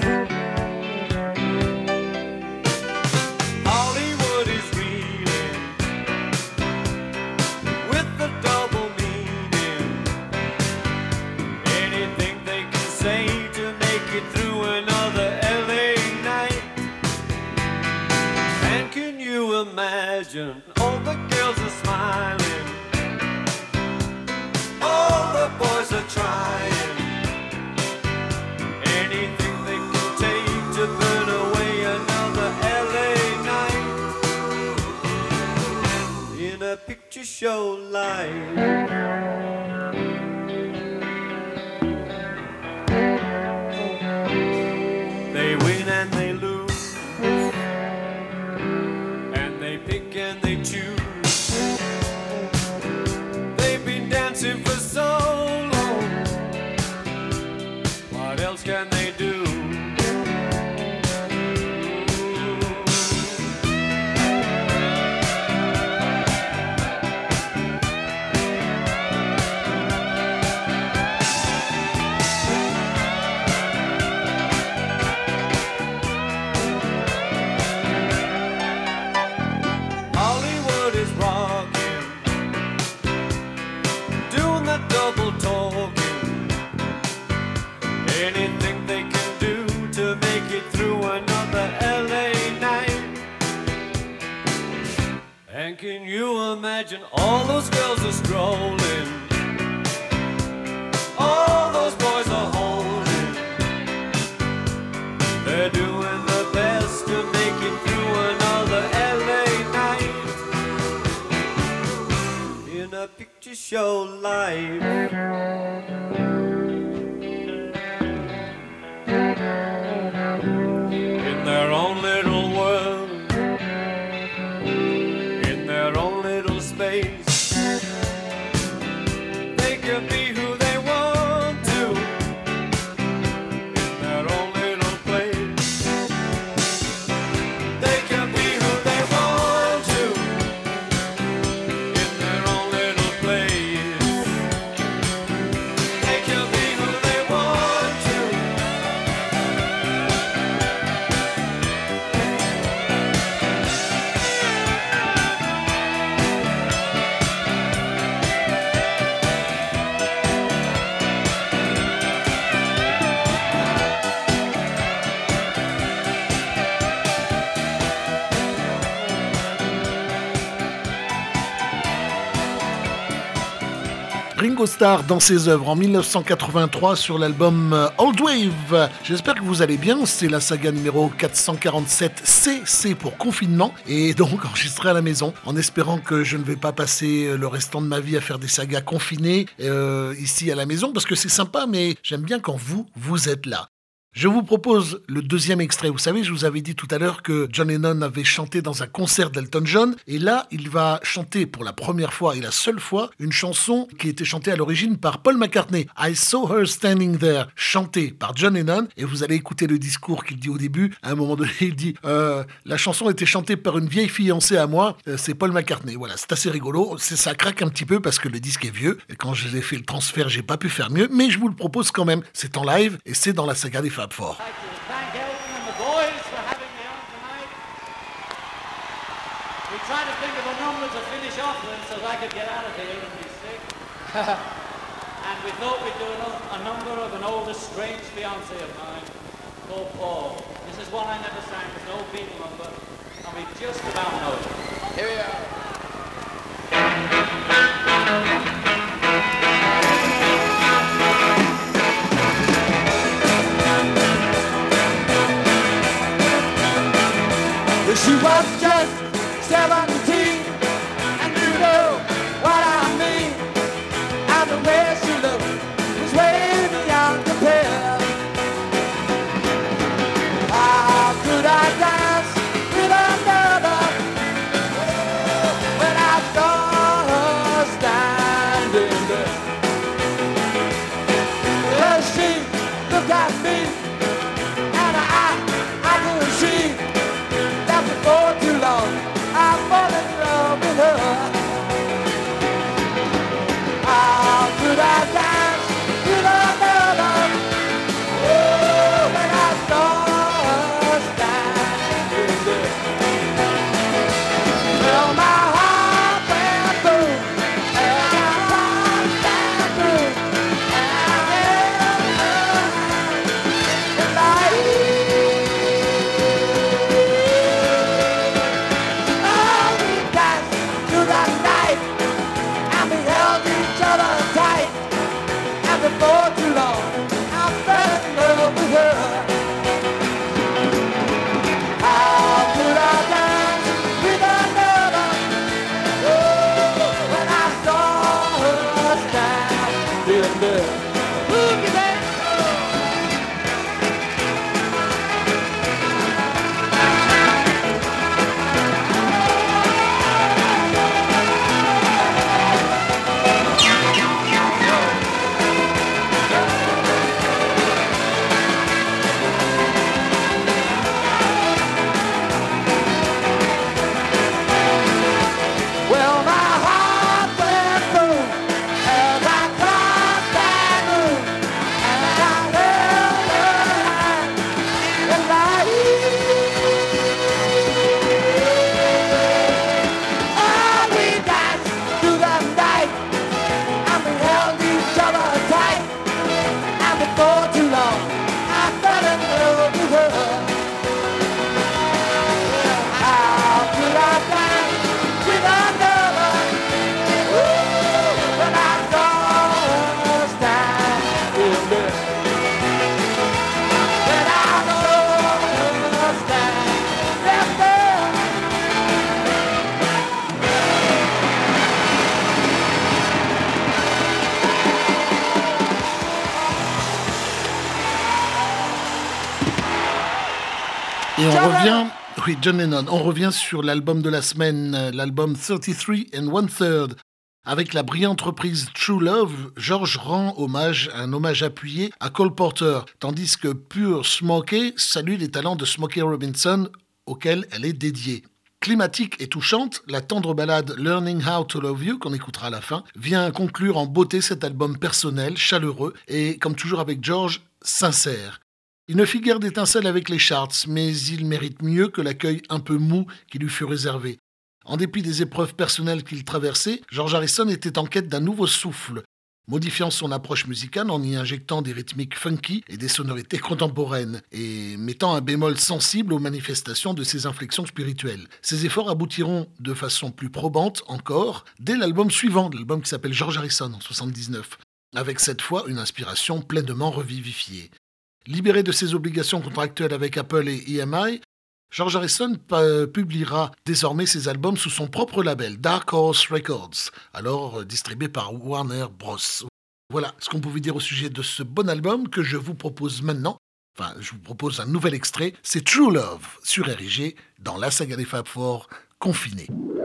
C: Hollywood is reeling with the double meaning. Anything they can say to make it through another L A night. And can you imagine all the girls are smiling, all the boys are trying. Anything they can take to burn away another L A night. In a picture show light. They win and they lose, and they pick and they choose. They've been dancing for so long,
B: And can you imagine all those girls are strolling, all those boys are holding, they're doing the best to make it through another L A night in a picture show life. In their own little world, in their own little space, they can be who they want to in their own little place. They can be who they want to in their own little place. They can be who they want to.
A: Ringo Starr dans ses œuvres en mille neuf cent quatre-vingt-trois sur l'album euh, Old Wave. J'espère que vous allez bien, c'est la saga numéro quatre cent quarante-sept C, C pour confinement, et donc enregistré à la maison, en espérant que je ne vais pas passer le restant de ma vie à faire des sagas confinées euh, ici à la maison, parce que c'est sympa, mais j'aime bien quand vous, vous êtes là. Je vous propose le deuxième extrait. Vous savez, je vous avais dit tout à l'heure que John Lennon avait chanté dans un concert d'Elton John. Et là, il va chanter pour la première fois et la seule fois une chanson qui était chantée à l'origine par Paul McCartney. I Saw Her Standing There, chantée par John Lennon. Et vous allez écouter le discours qu'il dit au début. À un moment donné, il dit euh, « La chanson était chantée par une vieille fiancée à moi. Euh, c'est Paul McCartney. » Voilà, c'est assez rigolo. C'est, ça craque un petit peu parce que le disque est vieux. Et quand j'ai fait le transfert, j'ai pas pu faire mieux. Mais je vous le propose quand même. C'est en live et c'est dans la saga des Fab Four.
G: I'd like to thank Elton and the boys for having me on tonight. We tried to think of a number to finish off with so that I could get out of here and be sick. And we thought we'd do a, a number of an older strange fiancé of mine called Paul. This is one I never sang, it's an old Beatle number, and we just about know it. Here we are.
B: She was just seventeen, and you know what I mean. And the way she looked was way beyond compare. How could I dance with another when I saw her standing there? Well, she looked at me, and I, I could see. For too long, I fall in love with her. How could I dance with another? Oh, when I saw her standing there. Well, my heart went through, and my heart went through, and I for too long, I fell in love with her. How could I dance with another? Oh, when I saw her standing there. Look at that. Well, my heart went through as I crossed that
A: Et on
B: John
A: revient,
B: Lennon.
A: oui, John Lennon, on revient sur l'album de la semaine, euh, l'album trente-trois and one third. Avec la brillante reprise True Love, George rend hommage, un hommage appuyé à Cole Porter, tandis que Pure Smokey salue les talents de Smokey Robinson, auxquels elle est dédiée. Climatique et touchante, la tendre ballade Learning How to Love You, qu'on écoutera à la fin, vient conclure en beauté cet album personnel, chaleureux et, comme toujours avec George, sincère. Il ne fit guère d'étincelles avec les charts, mais il mérite mieux que l'accueil un peu mou qui lui fut réservé. En dépit des épreuves personnelles qu'il traversait, George Harrison était en quête d'un nouveau souffle, modifiant son approche musicale en y injectant des rythmiques funky et des sonorités contemporaines, et mettant un bémol sensible aux manifestations de ses inflexions spirituelles. Ces efforts aboutiront de façon plus probante encore dès l'album suivant, l'album qui s'appelle George Harrison en soixante-dix-neuf, avec cette fois une inspiration pleinement revivifiée. Libéré de ses obligations contractuelles avec Apple et E M I, George Harrison p- publiera désormais ses albums sous son propre label, Dark Horse Records, alors distribué par Warner Bros. Voilà ce qu'on pouvait dire au sujet de ce bon album que je vous propose maintenant. Enfin, je vous propose un nouvel extrait, c'est True Love sur R I G dans la saga des Fab Four, Confiné.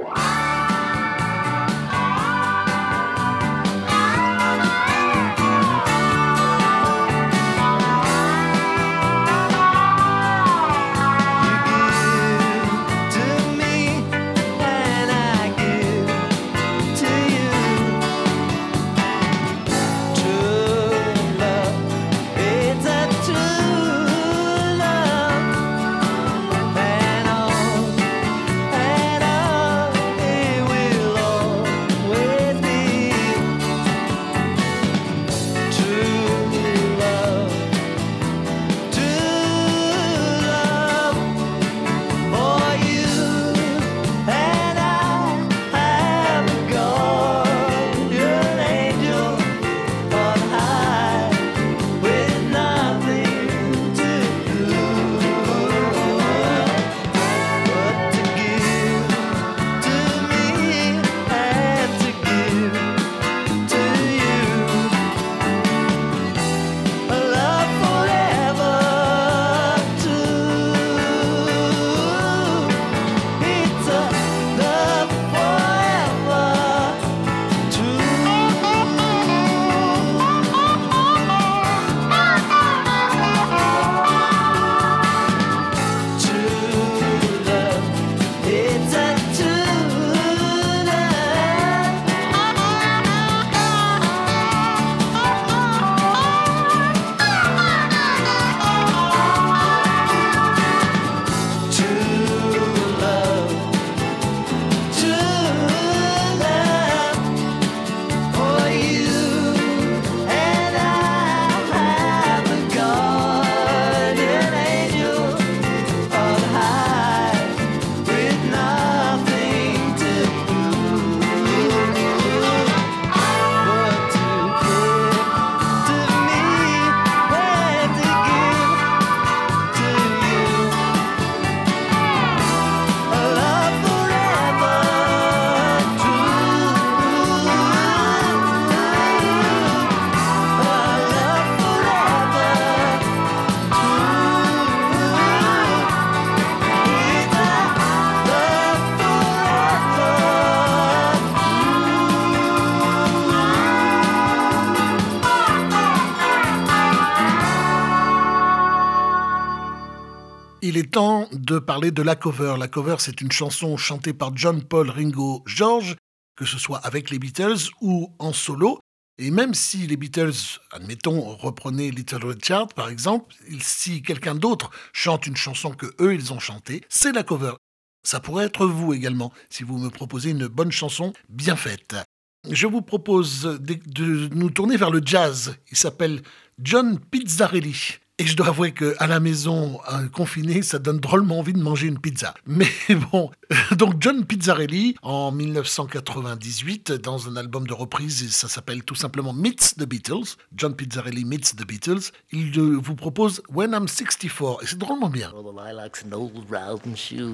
A: Il est temps de parler de la cover. La cover, c'est une chanson chantée par John, Paul, Ringo, George, que ce soit avec les Beatles ou en solo. Et même si les Beatles, admettons, reprenaient Little Richard, par exemple, si quelqu'un d'autre chante une chanson que eux, ils ont chantée, c'est la cover. Ça pourrait être vous également, si vous me proposez une bonne chanson bien faite. Je vous propose de, de nous tourner vers le jazz. Il s'appelle John Pizzarelli. Et je dois avouer qu'à la maison, euh, confiné, ça donne drôlement envie de manger une pizza. Mais bon, donc John Pizzarelli, en dix-neuf cent quatre-vingt-dix-huit, dans un album de reprise, ça s'appelle tout simplement Meets the Beatles. John Pizzarelli Meets the Beatles. Il euh, vous propose When I'm sixty-four. Et c'est drôlement bien.
H: Well, the lilacs and old routing shoe.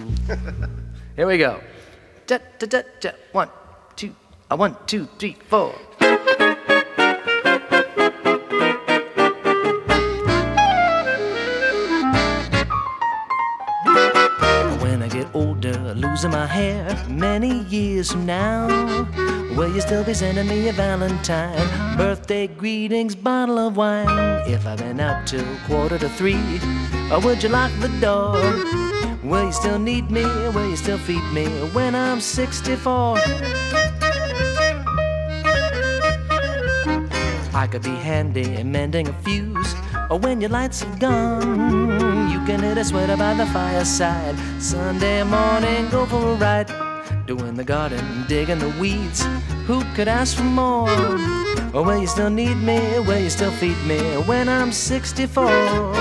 H: Here we go. Da, da, da, da. One, two, uh, one, two, three, four. losing my hair many years from now, will you still be sending me a Valentine? Birthday greetings, bottle of wine. If I've been out till quarter to three, or would you lock the door? Will you still need me? Will you still feed me when I'm sixty-four? I could be handy in mending a fuse, or when your lights have gone, you can hit a sweater by the fireside. Sunday morning, go for a ride, doing the garden, digging the weeds. Who could ask for more? Or will you still need me? Will you still feed me when I'm sixty-four?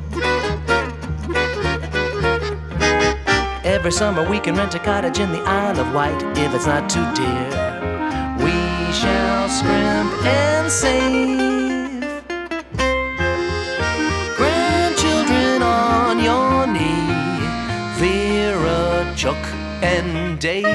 H: Every summer we can rent a cottage in the Isle of Wight. If it's not too dear, we shall scrimp and save. Grandchildren on your knee, Vera, Chuck, and Dave.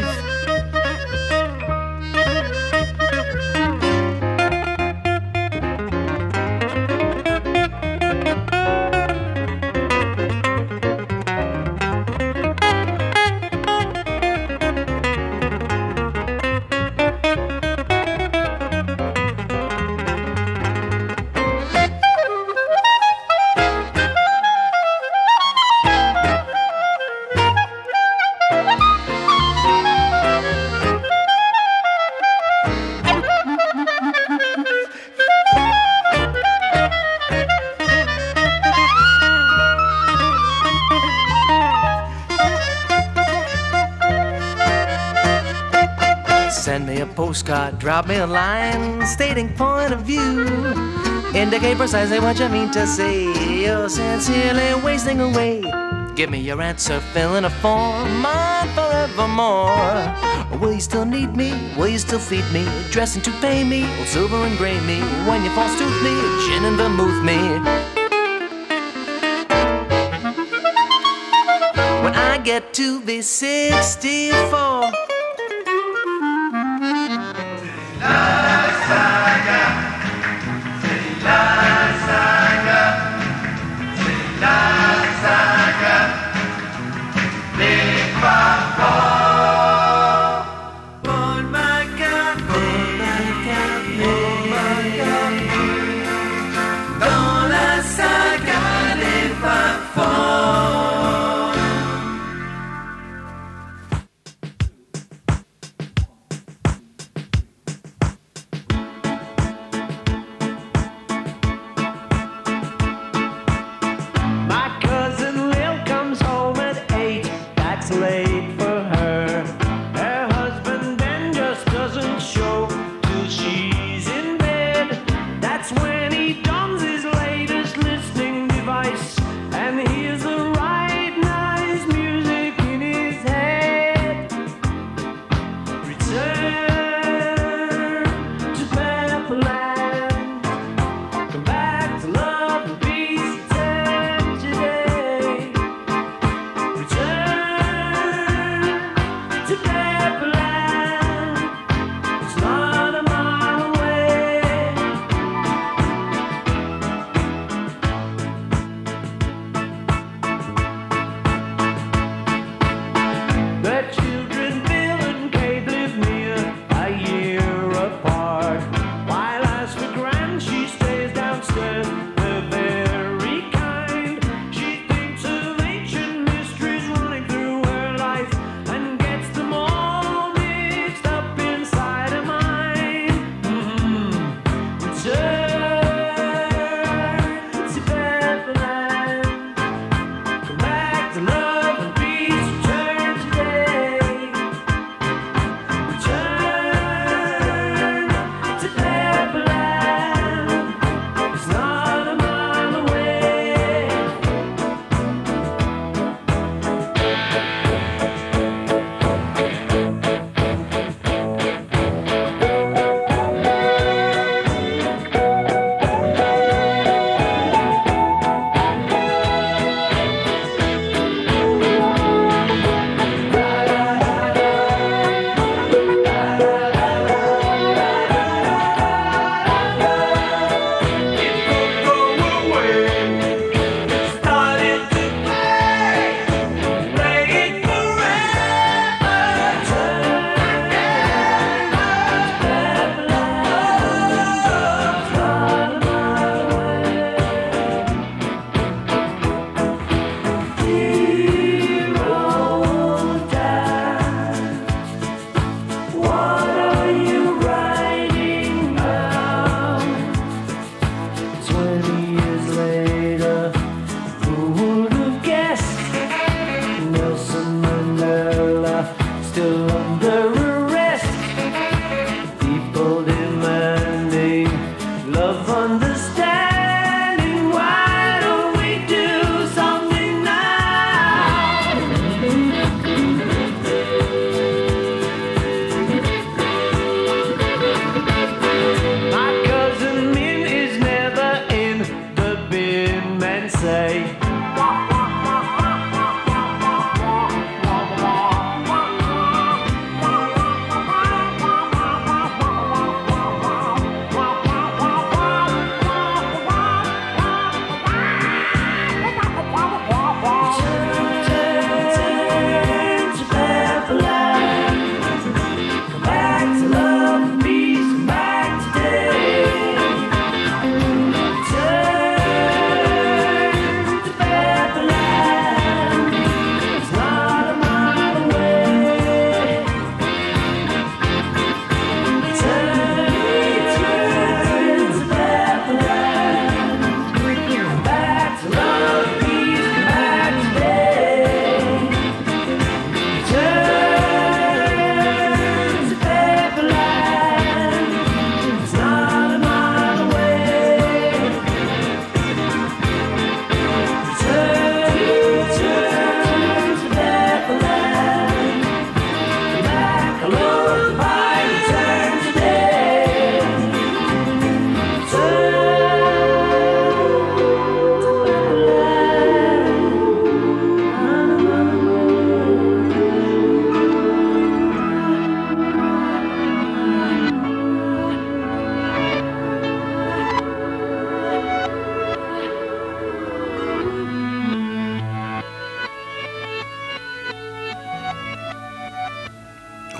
H: Postcard, drop me a line stating point of view. Indicate precisely what you mean to say. You're sincerely wasting away. Give me your answer, fill in a form, mine forevermore. Or will you still need me? Will you still feed me? Dressing to pay me, old silver and gray me. When you false tooth me, gin and vermouth me. When I get to be sixty-four,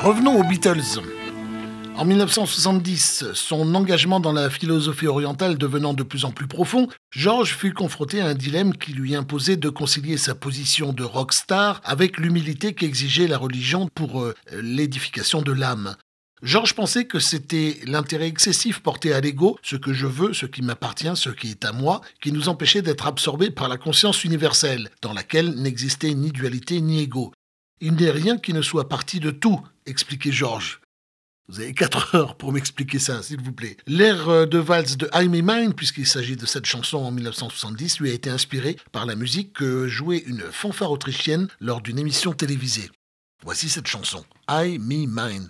A: Revenons aux Beatles. En mille neuf cent soixante-dix, son engagement dans la philosophie orientale devenant de plus en plus profond, George fut confronté à un dilemme qui lui imposait de concilier sa position de rockstar avec l'humilité qu'exigeait la religion pour euh, l'édification de l'âme. George pensait que c'était l'intérêt excessif porté à l'ego, ce que je veux, ce qui m'appartient, ce qui est à moi, qui nous empêchait d'être absorbés par la conscience universelle, dans laquelle n'existait ni dualité ni ego. Il n'est rien qui ne soit parti de tout, expliquait George. Vous avez quatre heures pour m'expliquer ça, s'il vous plaît. L'air de valse de I'm in Mine, puisqu'il s'agit de cette chanson en mille neuf cent soixante-dix, lui a été inspiré par la musique que jouait une fanfare autrichienne lors d'une émission télévisée. Voici cette chanson, I'm in Mine.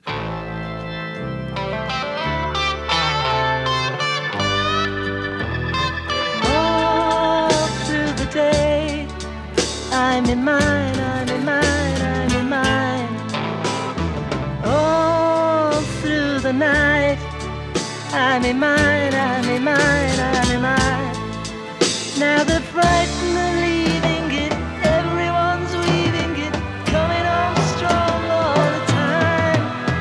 I: All through the day, I'm in mine, I'm in mine, I'm in mine. All through the night, I'm in mine, I'm in mine, I'm in mine. Now the frightened are leaving it, everyone's weaving it, coming on strong all the time.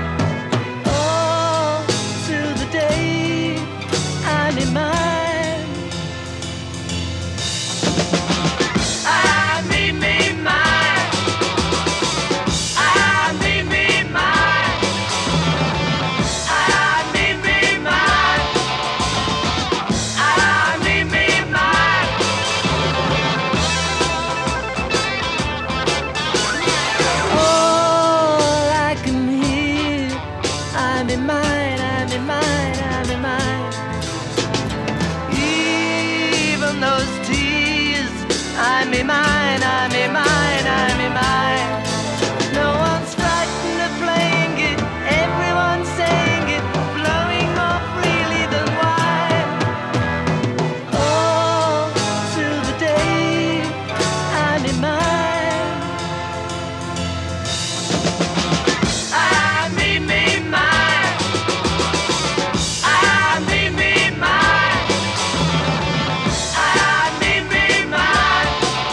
I: All through the day, I'm in mine. I'm in mine, I'm in mine, I'm in mine. No one's frightened of playing it, everyone's saying it, flowing more freely than wine. All through the day, I'm in mine. I'm in me mine. I'm in me mine. I'm in me mine.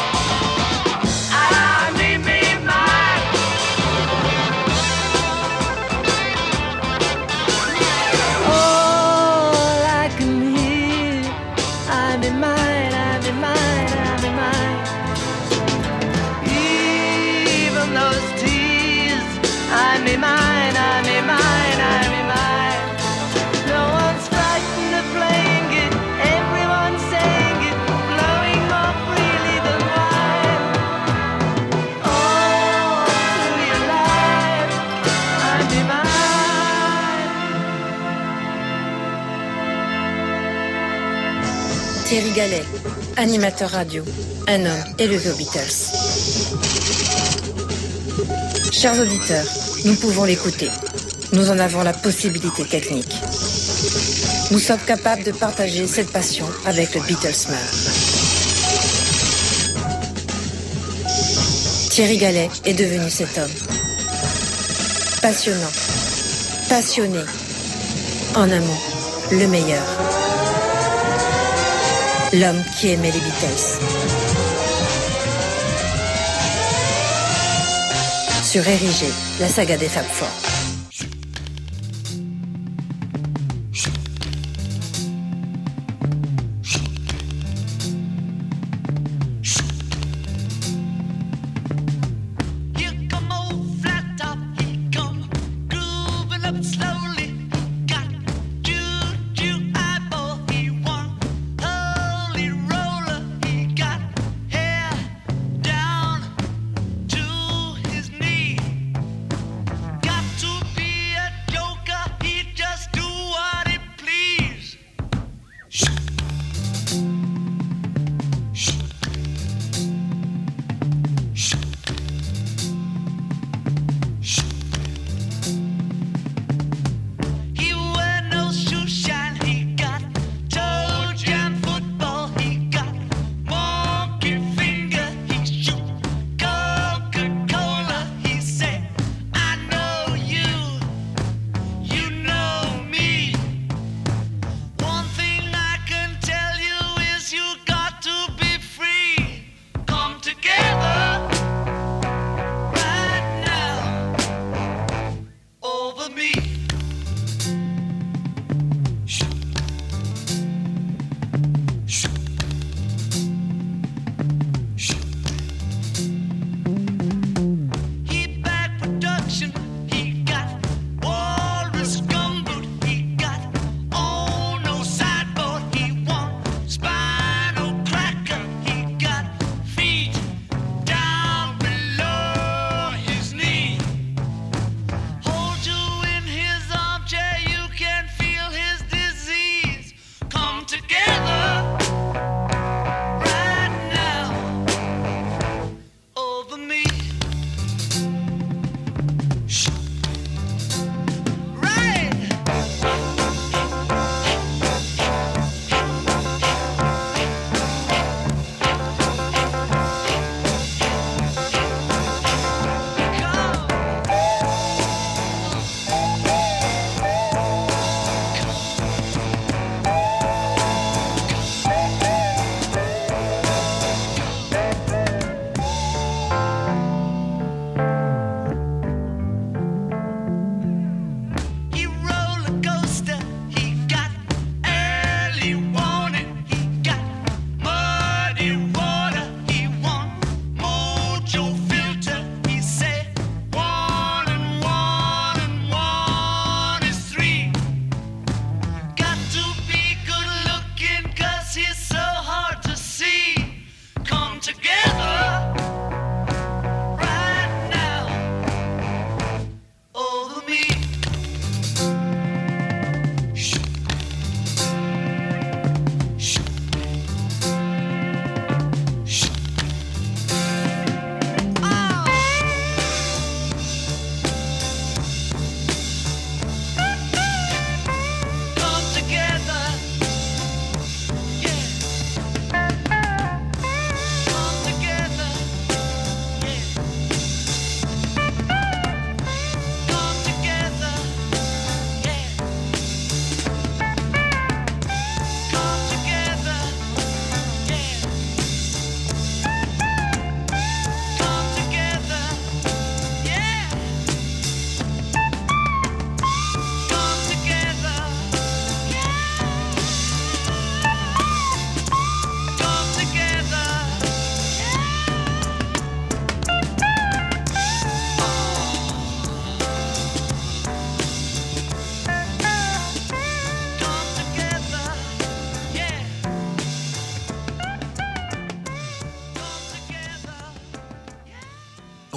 I: I'm in mine, I'm in mine, I'm in mine. No one's frightened of playing it, everyone's saying it, flowing more freely than wine. All through your life, I'm in mine.
J: Thierry Gallet, animateur radio, un homme élevé aux Beatles. Chers auditeurs, nous pouvons l'écouter. Nous en avons la possibilité technique. Nous sommes capables de partager cette passion avec le Beatlesman. Thierry Gallet est devenu cet homme. Passionnant, passionné, en un mot, le meilleur. L'homme qui aimait les Beatles. Sur R I G, la saga des Fab Four.
K: To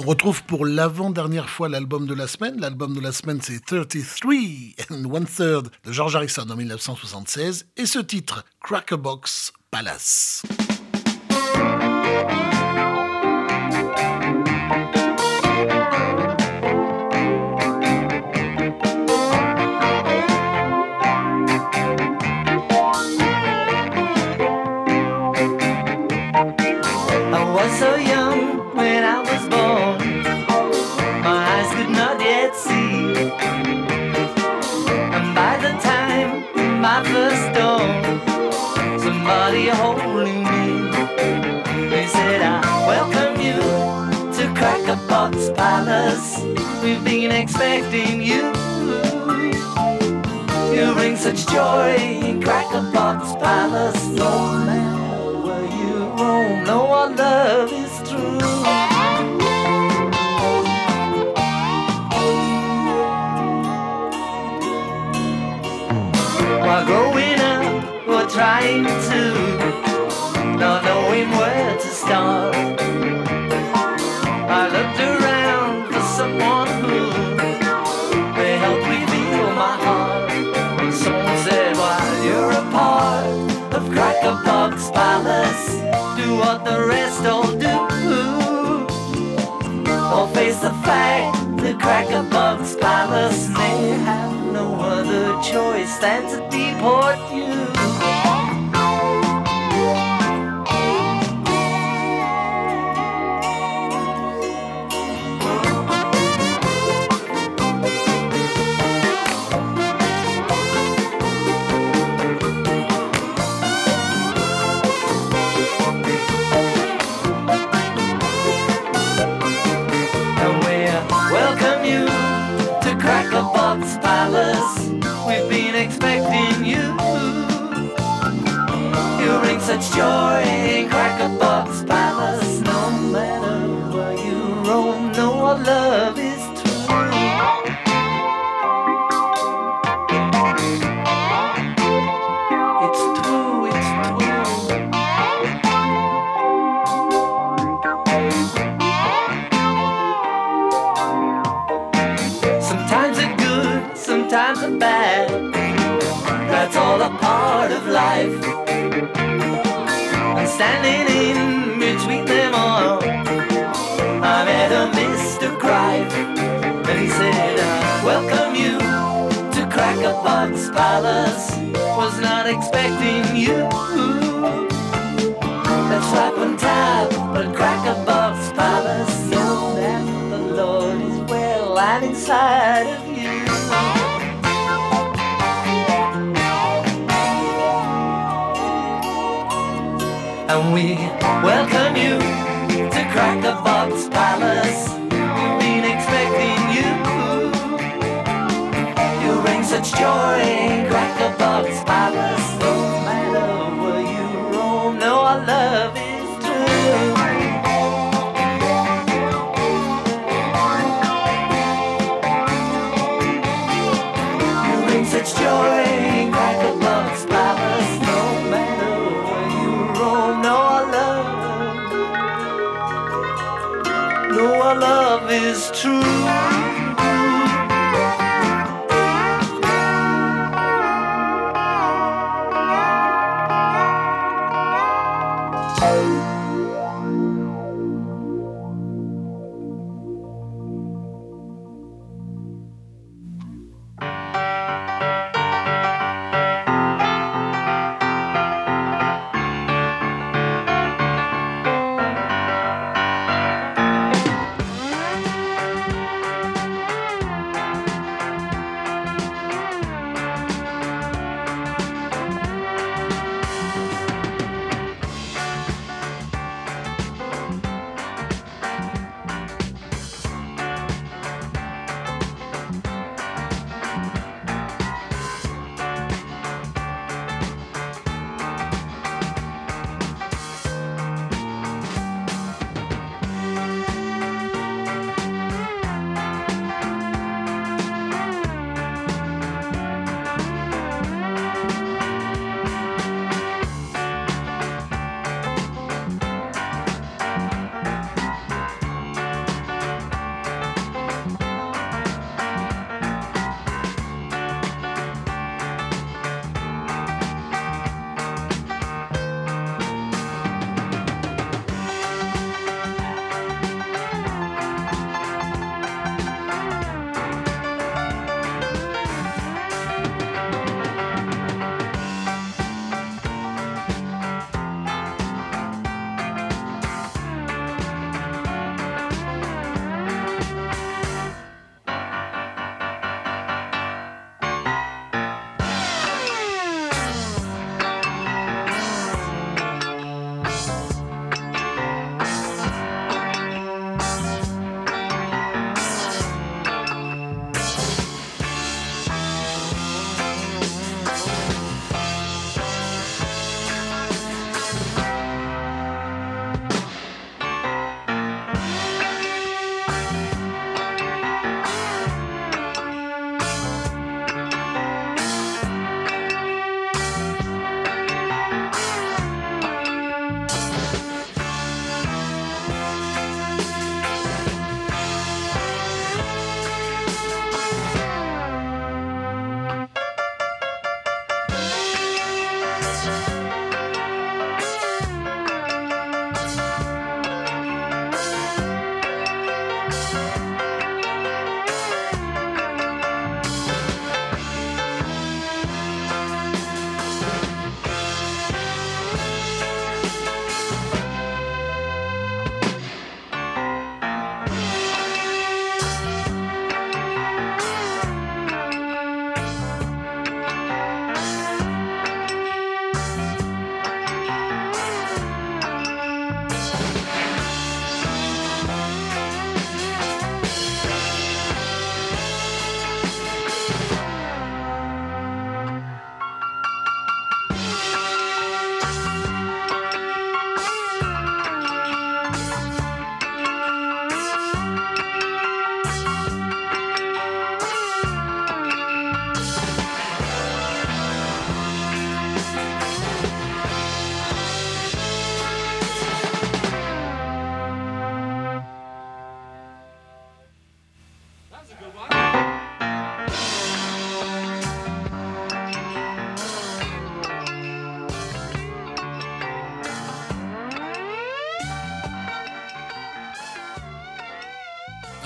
A: retrouve pour l'avant-dernière fois l'album de la semaine. L'album de la semaine, c'est thirty-three and one third de George Harrison en dix-neuf cent soixante-seize. Et ce titre, Crackerbox Palace.
H: I was so young when I was born, my eyes could not yet see. And by the time my first dawn, somebody holding me, they said, I welcome you to Crackerbox Palace. We've been expecting you. You bring such joy in Crackerbox Palace. No matter where you roam, no one love is true. While growing up, we're trying to, not knowing where to start. I looked around for someone who may help reveal my heart. And someone said, while you're a part of Crackerbox Palace, do what the rest all do. Or face the fact that Crackerbox Palace may have no other choice than to deport you. Crackerbox Palace, we've been expecting you. You bring such joy in Crackerbox Palace. No matter where you roam, no our love is true. It's true, it's true. Sometimes it's good, sometimes it's bad. That's all a part of life. And standing in between them all, I met a Mister Crive, and he said, I welcome you to Crackerbox Palace. Was not expecting you. Let's rap and tap at Crackerbox Palace. Know that the Lord is well and inside of you. And we welcome you to Crackerbox Palace. We've been expecting you. You bring such joy in Crackerbox Palace. No matter where you roam, no, our love is true. You bring such joy in Crackerbox Palace. No matter where you roam, no, our love, no, our love is true.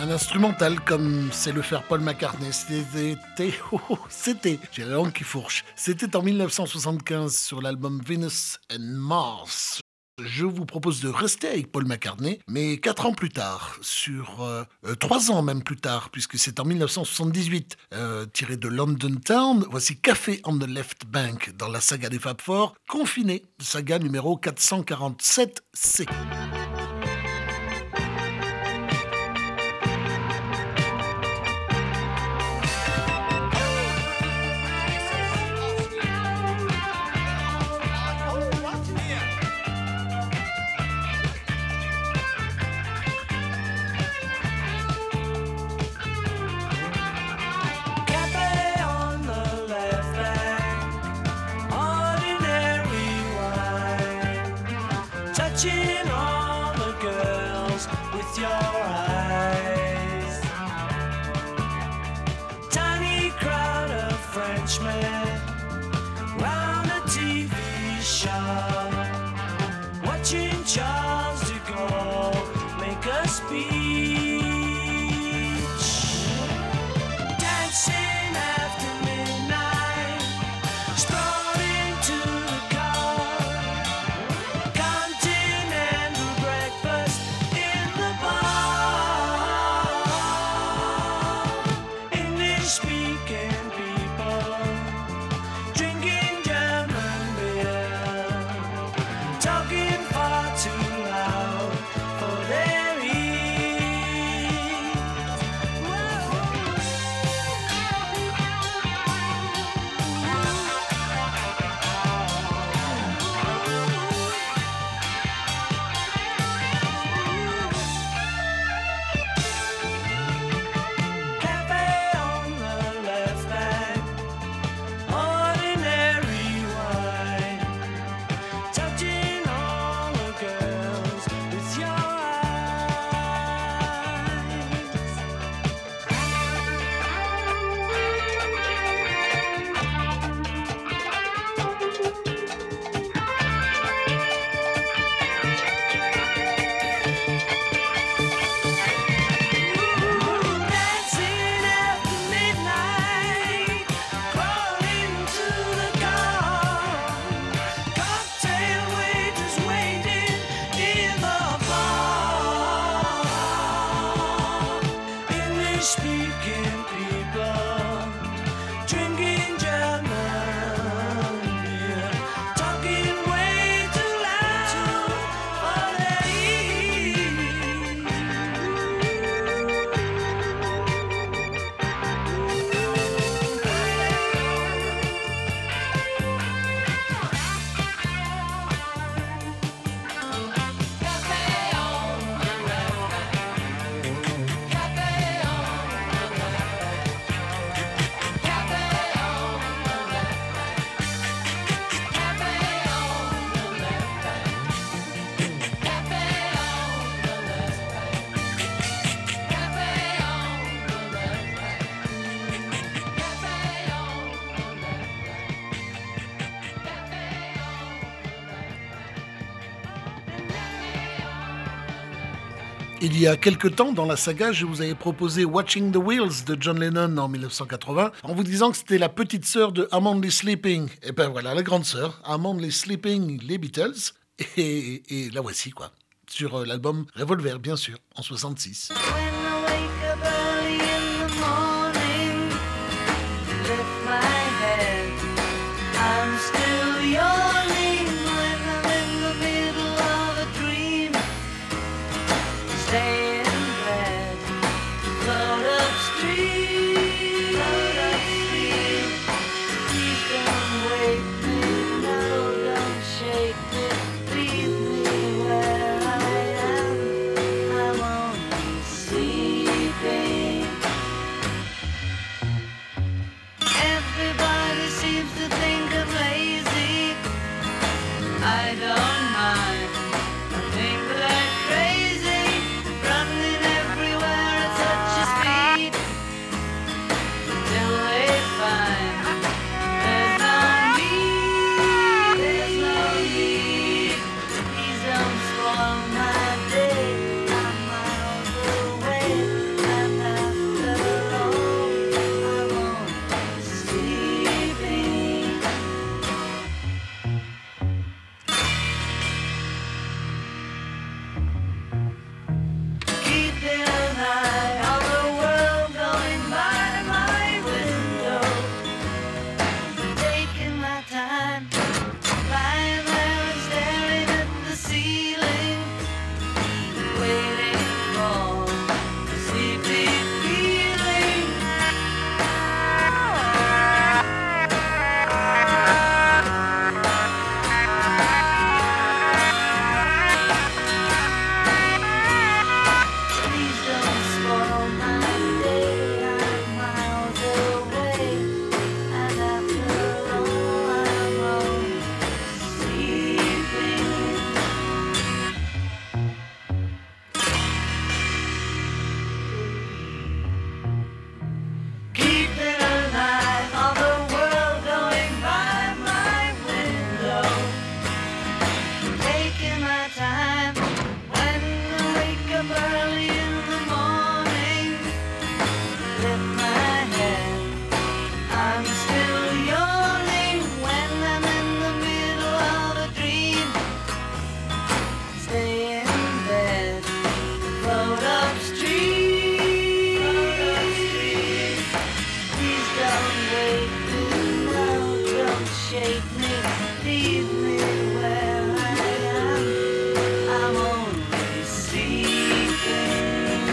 A: Un instrumental comme sait le faire Paul McCartney. C'était, oh, oh, c'était, j'ai la langue qui fourche. C'était en dix-neuf cent soixante-quinze sur l'album Venus and Mars. Je vous propose de rester avec Paul McCartney, mais quatre ans plus tard, sur euh, euh, trois ans même plus tard, puisque c'est en dix-neuf cent soixante-dix-huit, euh, tiré de London Town, voici Café on the Left Bank dans la saga des Fab Four, Confiné, saga numéro quatre cent quarante-sept C.
C: Touching all the girls with your eyes. Tiny crowd of Frenchmen round a T V show, watching Charles de Gaulle make a speech. Dancing after midnight, strolling to the car.
A: Il y a quelque temps, dans la saga, je vous avais proposé Watching the Wheels de John Lennon en dix-neuf cent quatre-vingts, en vous disant que c'était la petite sœur de I'm Only Sleeping. Et ben voilà, la grande sœur, I'm Only Sleeping, les Beatles. Et, et la voici, quoi. Sur l'album Revolver, bien sûr, en soixante-six.
I: See
C: appreciate me. Leave me where I am. I'm only sleeping.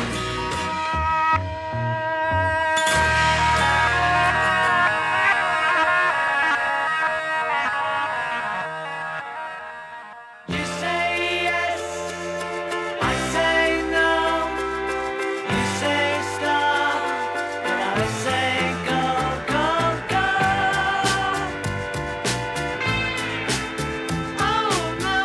C: You say yes, I say no. You say stop, and I say go, go, go. Oh no.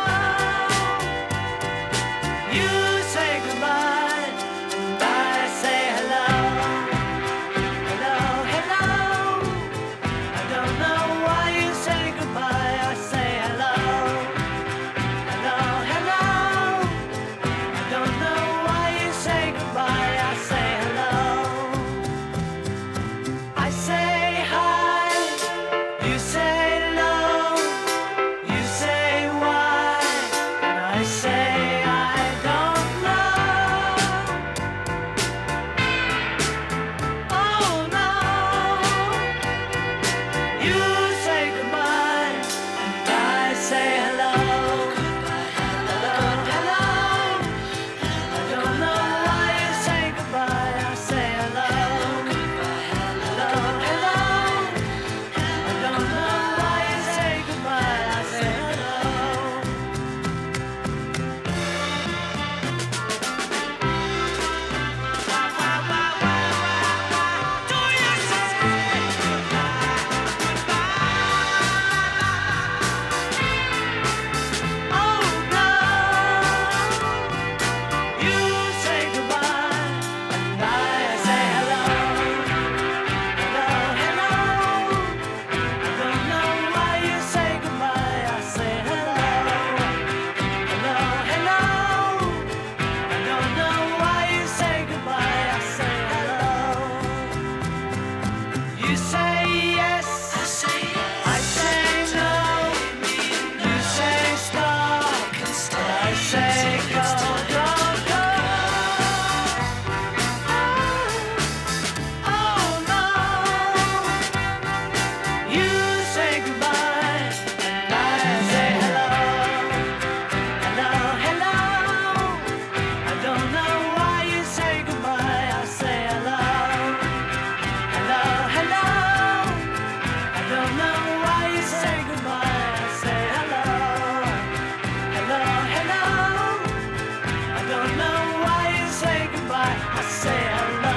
C: You say goodbye, and I say hello. Hello, hello. I don't know why you say goodbye, I say hello. Hello, hello. I don't know why you say goodbye, I say hello. I say hi, you say low, you say why, and I say I don't know. Oh no. You say goodbye, and I say hello. Hello, hello. I don't know why you say goodbye, I say hello. Hello, hello. I don't know why you say goodbye, I say hello. Do you say oh no. You say goodbye, and I say hello. Hello, hello. I don't know why you say goodbye, I say hello. Hello, hello. I don't know why you say goodbye, I say hello. You say yes, I say yes. I say no. You say stop, and I say go, go, go. Oh no. You say goodbye, and I say hello. Hello, hello. I don't know why you say goodbye, I say hello. Hello, hello. I don't know why you say goodbye, I say hello. Hello, hello. I don't know why you say goodbye, I say hello.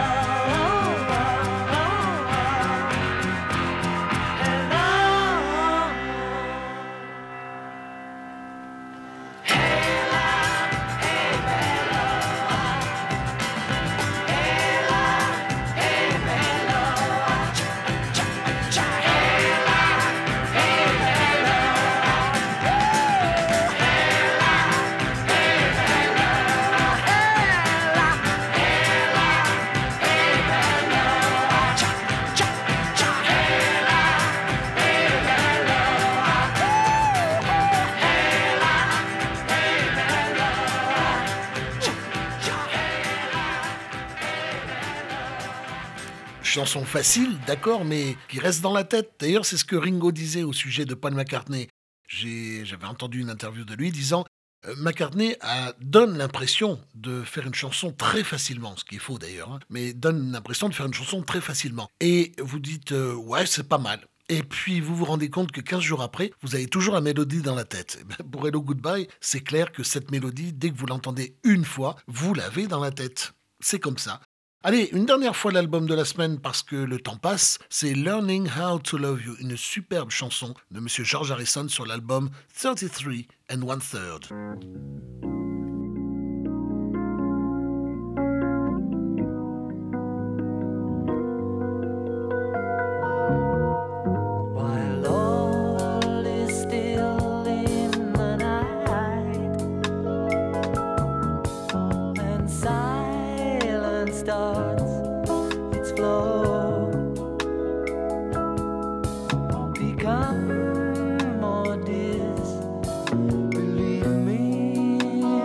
A: Chanson facile, d'accord, mais qui reste dans la tête. D'ailleurs, c'est ce que Ringo disait au sujet de Paul McCartney. J'ai- J'avais entendu une interview de lui disant euh, McCartney a- donne l'impression de faire une chanson très facilement, ce qui est faux d'ailleurs, hein, mais donne l'impression de faire une chanson très facilement. Et vous dites, euh, ouais, c'est pas mal. Et puis vous vous rendez compte que quinze jours après, vous avez toujours la mélodie dans la tête. Eh ben, pour Hello Goodbye, c'est clair que cette mélodie, dès que vous l'entendez une fois, vous l'avez dans la tête. C'est comme ça. Allez, une dernière fois l'album de la semaine parce que le temps passe, c'est Learning How to Love You, une superbe chanson de Monsieur George Harrison sur l'album thirty-three and one third.
C: While all is still in the night and silence starts its flow, become more disbelieve me.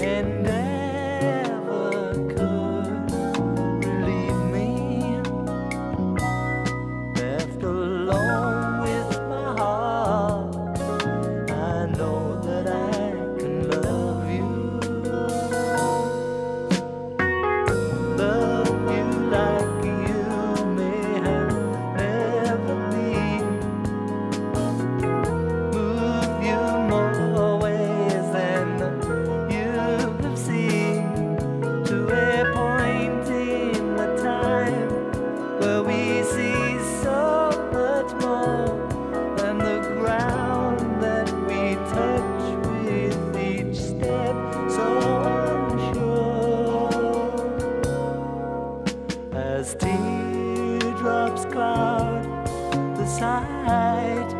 C: and never could relieve me. Left alone with my heart, I know that I can love you. Love you like you may have never been. Move you more ways than you have seen, to a point in the time where we see so much more than the ground that we touch with each step, so unsure. As teardrops cloud the sight,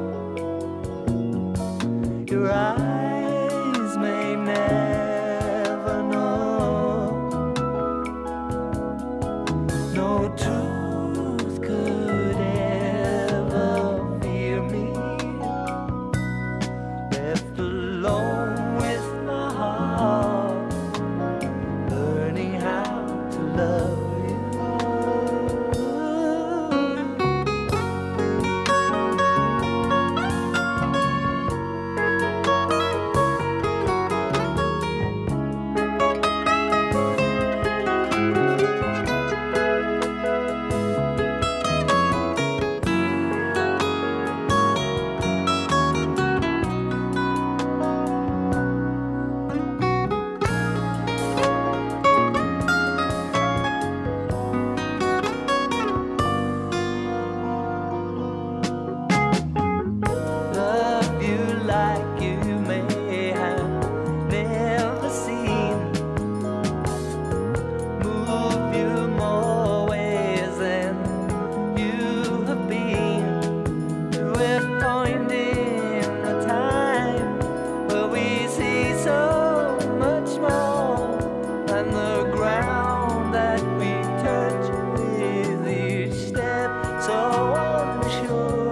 C: your eyes may never know. No truth could ever fear me. Left alone with my heart, learning how to love you. Love you like you may have never seen. Move you more ways than you have been, to a point in the time where we see so much more than the ground that we touch with each step, so unsure.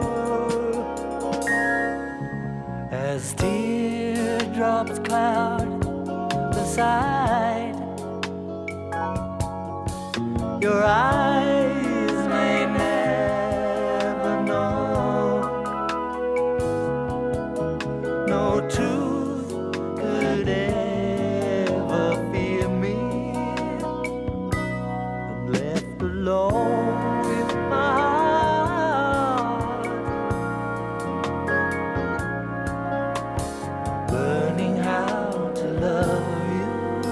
C: As teardrops cloud the side, your eyes may never know. No truth could ever fear me. I'm left alone with my heart, learning how to love you.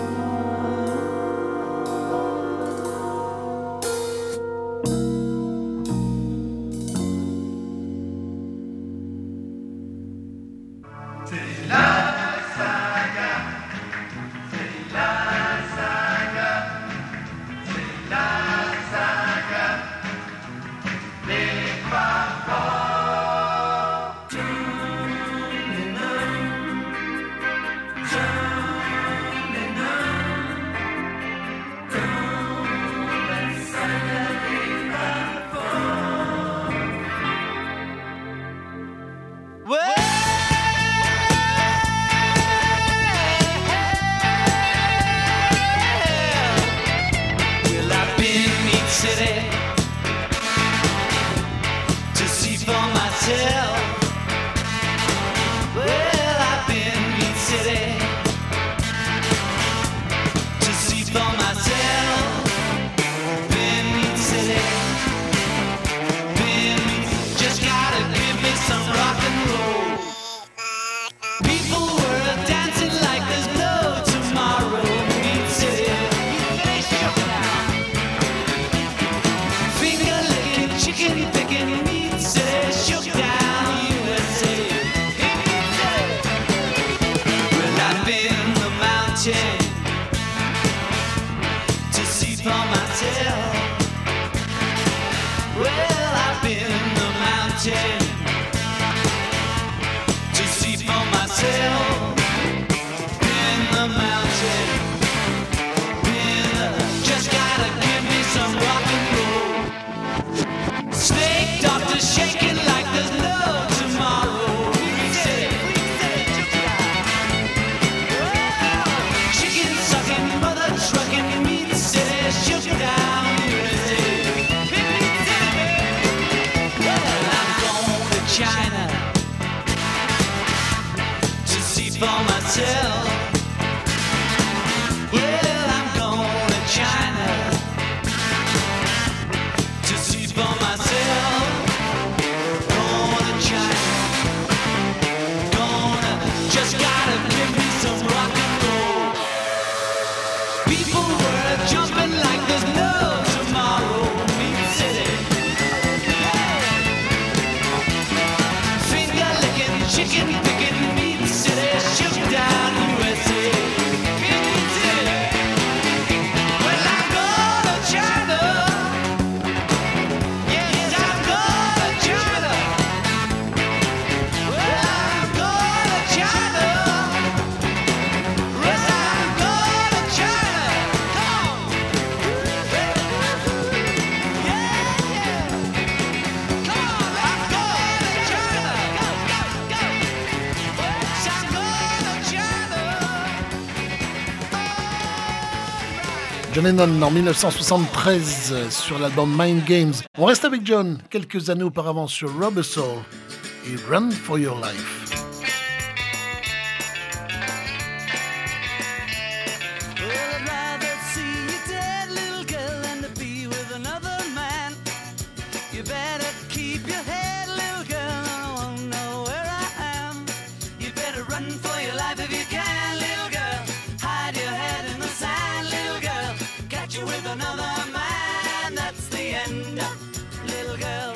E: C'est la saga, c'est la saga, c'est la saga, les parents.
C: Well, I've been in each city to see for myself. Well, I've been in each city to see for myself. Been in each city, been in each- just gotta give me some rock and roll. People were dancing like there's no tomorrow. Meat City, finger licking, chicken picking. Meat City, shook down U S A. Well, I've been in the mountain to see for myself. Well, I've been in the mountain to see for myself. In the mountain, in the, just gotta give me some rock and roll. Snake doctor shaking like there's no tomorrow. She for myself. Well, I'm going to China to see for myself. Going to China, gonna just gotta give me some rock and roll. People were jumping like there's no tomorrow. Meat City, finger licking, chicken picking, Meat City, shook down U S A. Meat City, well I'm going to China. Yes, I'm going to China. Well I'm going to China. Yes, I'm going to China. Come on. Yeah, yeah. Come on, I'm going to China. Go, go, go. Yes, I'm going to China.
A: John Lennon en dix-neuf cent soixante-treize sur l'album Mind Games. On reste avec John quelques années auparavant sur Rubber Soul et Run for Your Life.
C: Well, I'd rather see you dead, little girl, than to be with another man. You better keep your head, little girl, I won't know where I am. You better run for your life if you can, little girl. Hide your head in the sand, little girl. Catch you with another man, that's the end, little girl.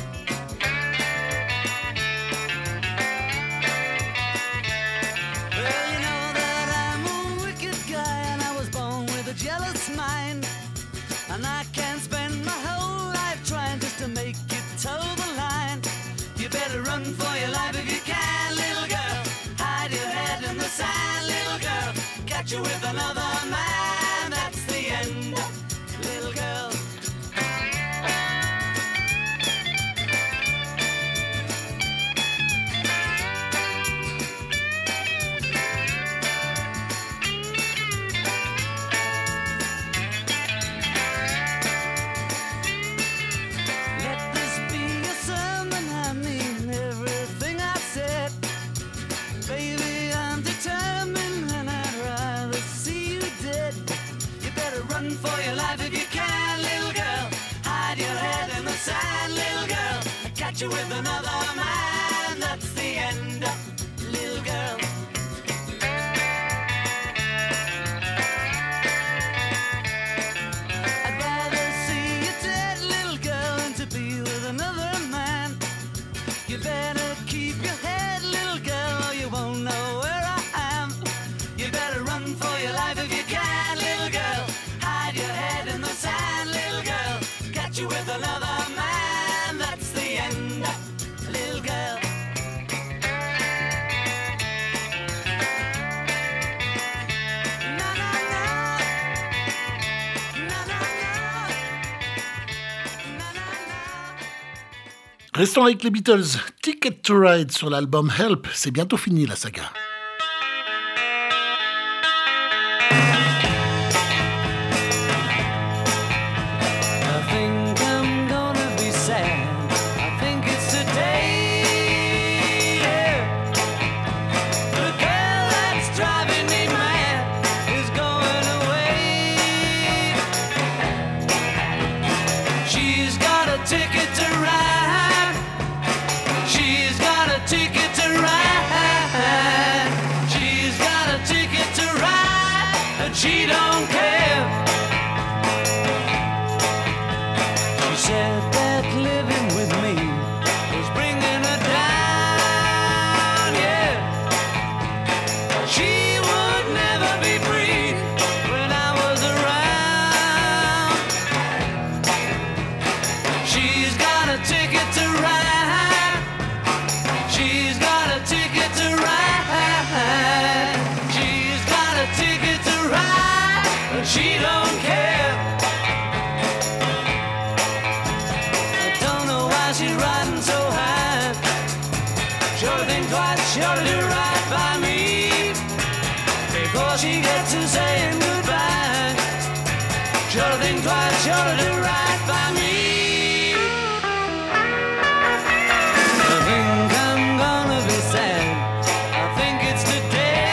C: Well, you know that I'm a wicked guy and I was born with a jealous mind. And I can spend my whole life trying just to make you toe the line. You better run for your life if you can, little girl. Hide your head in the sand, little girl. Catch you with another man, that's the end, little girl. Let this be a sermon, I mean everything I said. Baby, I'm determined and I'd rather see you dead. You better run for your life if you can, little girl. Hide your head in the sand, little girl. Catch you with another man, that's the end, little girl. I'd rather see you dead, little girl, than to be with another man. You better keep your head, little girl, or you won't know where I am. You better run for your life if you can, little girl. Hide your head in the sand, little girl. Catch you with another man, that's the end, little girl. Na na na, na na na, na na na.
A: Restons avec les Beatles. Ticket to Ride sur l'album Help. C'est bientôt fini la saga.
C: I think I'm gonna be sad. I think it's today. Yeah. The girl that's driving me mad is going away. She's got a ticket to ride. She's got a ticket to ride. She's got a ticket to ride, and she don't care. She said that living with me was bringing her down, yeah. She would never be free when I was around. She's got a ticket to ride. She's got a ticket to ride. She's got a ticket to ride, but she don't care. I don't know why she's riding so high. Sure think twice, sure to do right by me before she gets to saying goodbye. Sure think twice, sure to do right by me. I think I'm gonna be sad. I think it's today.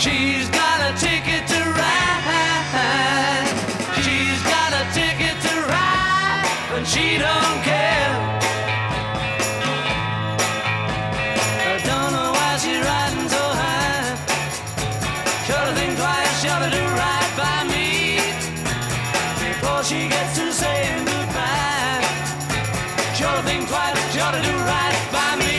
C: She's got a ticket to ride. She's got a ticket to ride, but she don't care. I don't know why she's riding so high. She ought to think twice, she ought to do right by me before she gets to saying goodbye. She ought to think twice, she ought to do right by me.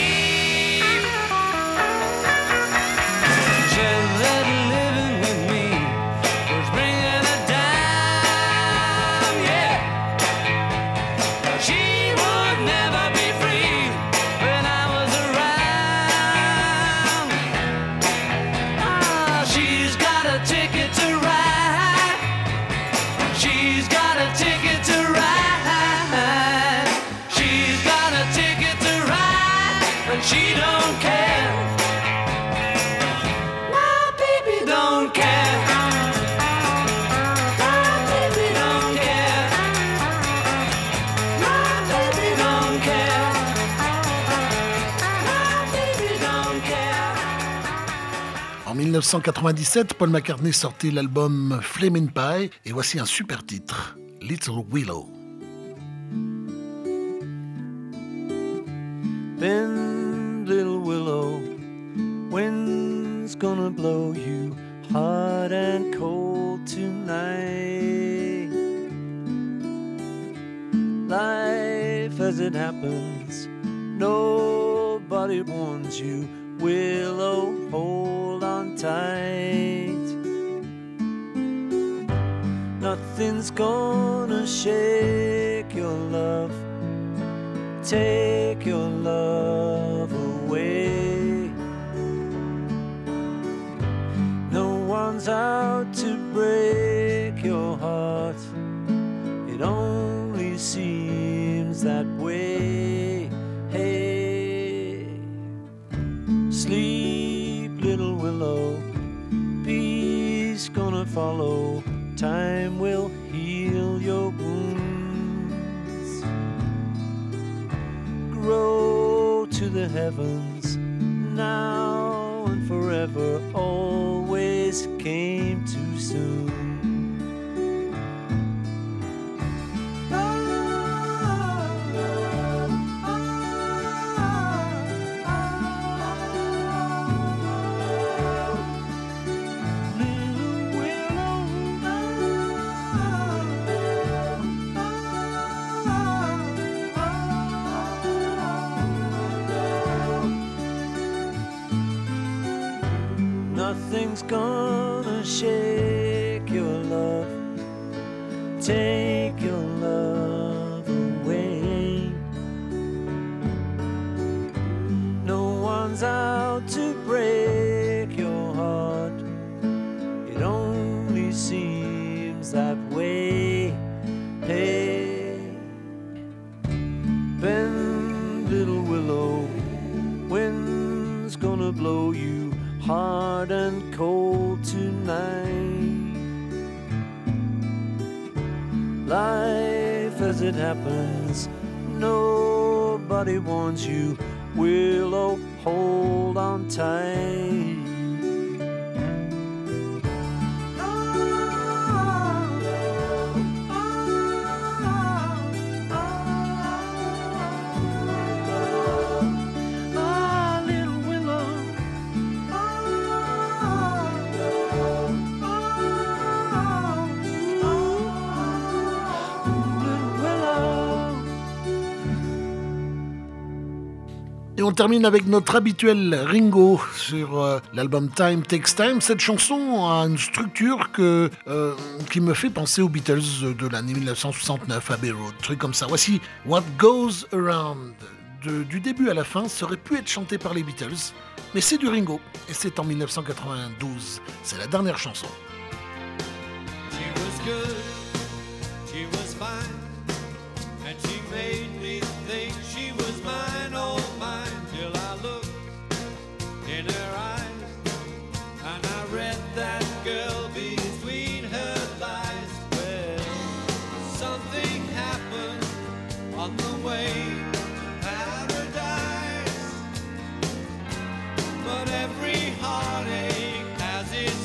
C: She don't care. My baby don't care. My baby don't care. My baby don't care. My baby don't care.
A: En dix-neuf cent quatre-vingt-dix-sept, Paul McCartney sortait l'album Flamin' Pie et voici un super titre, Little Willow.
C: Bend, little willow, wind's gonna blow you hot and cold tonight. Life as it happens, nobody warns you. Willow, hold on tight. Nothing's gonna shake your love, take your love away. No one's out to break your heart, it only seems that way. Hey, sleep, little willow, peace gonna follow. Time will heal your wounds. Grow to the heavens, now and forever, always came too soon. Nothing's gonna shake your love, take your love away. No one's out to break your heart, it only seems that way. Hey, bend, little willow, wind's gonna blow you hard and cold tonight. Life as it happens, nobody warns you. Willow, hold on tight.
A: Et on termine avec notre habituel Ringo sur euh, l'album Time Takes Time. Cette chanson a une structure que, euh, qui me fait penser aux Beatles de l'année dix-neuf cent soixante-neuf, Abbey Road, truc comme ça. Voici What Goes Around. De, du début à la fin, ça aurait pu être chanté par les Beatles, mais c'est du Ringo, et c'est en dix-neuf cent quatre-vingt-douze. C'est la dernière chanson.
K: She was good, she was fine, and she made me think she was mine, oh mine, till I looked in her eyes, and I read that girl between her thighs. Well, something happened on the way to paradise, but every heartache has its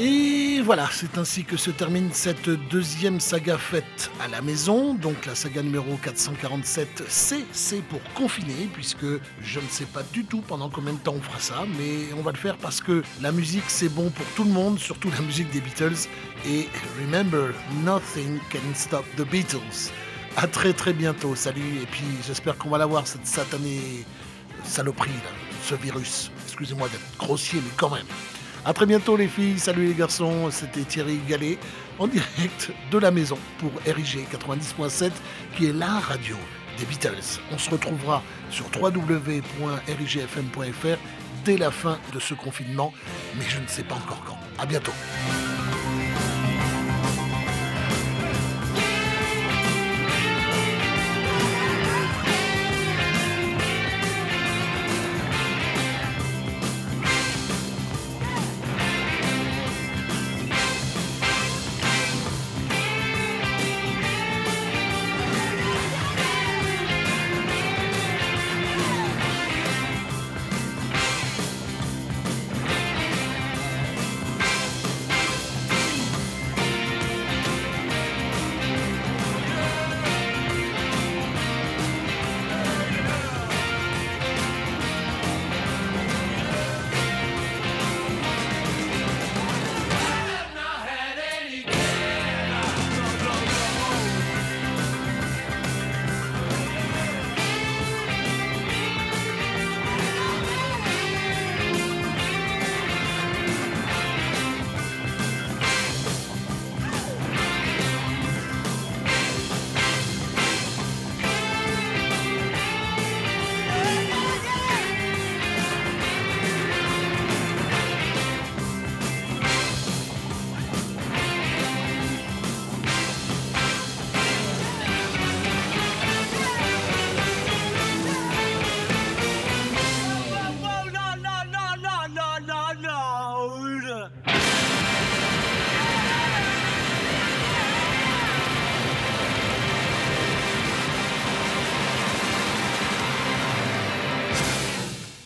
A: Et voilà, c'est ainsi que se termine cette deuxième saga faite à la maison. Donc la saga numéro quatre cent quarante-sept, C, c'est pour confiner, puisque je ne sais pas du tout pendant combien de temps on fera ça, mais on va le faire parce que la musique c'est bon pour tout le monde, surtout la musique des Beatles. Et remember, nothing can stop the Beatles. À très très bientôt, salut, et puis j'espère qu'on va l'avoir cette satanée saloperie là, ce virus. Excusez-moi d'être grossier, mais quand même. A très bientôt les filles, salut les garçons, c'était Thierry Gallet en direct de la maison pour R I G quatre-vingt-dix point sept qui est la radio des Beatles. On se retrouvera sur w w w point r i g f m point f r dès la fin de ce confinement, mais je ne sais pas encore quand. A bientôt.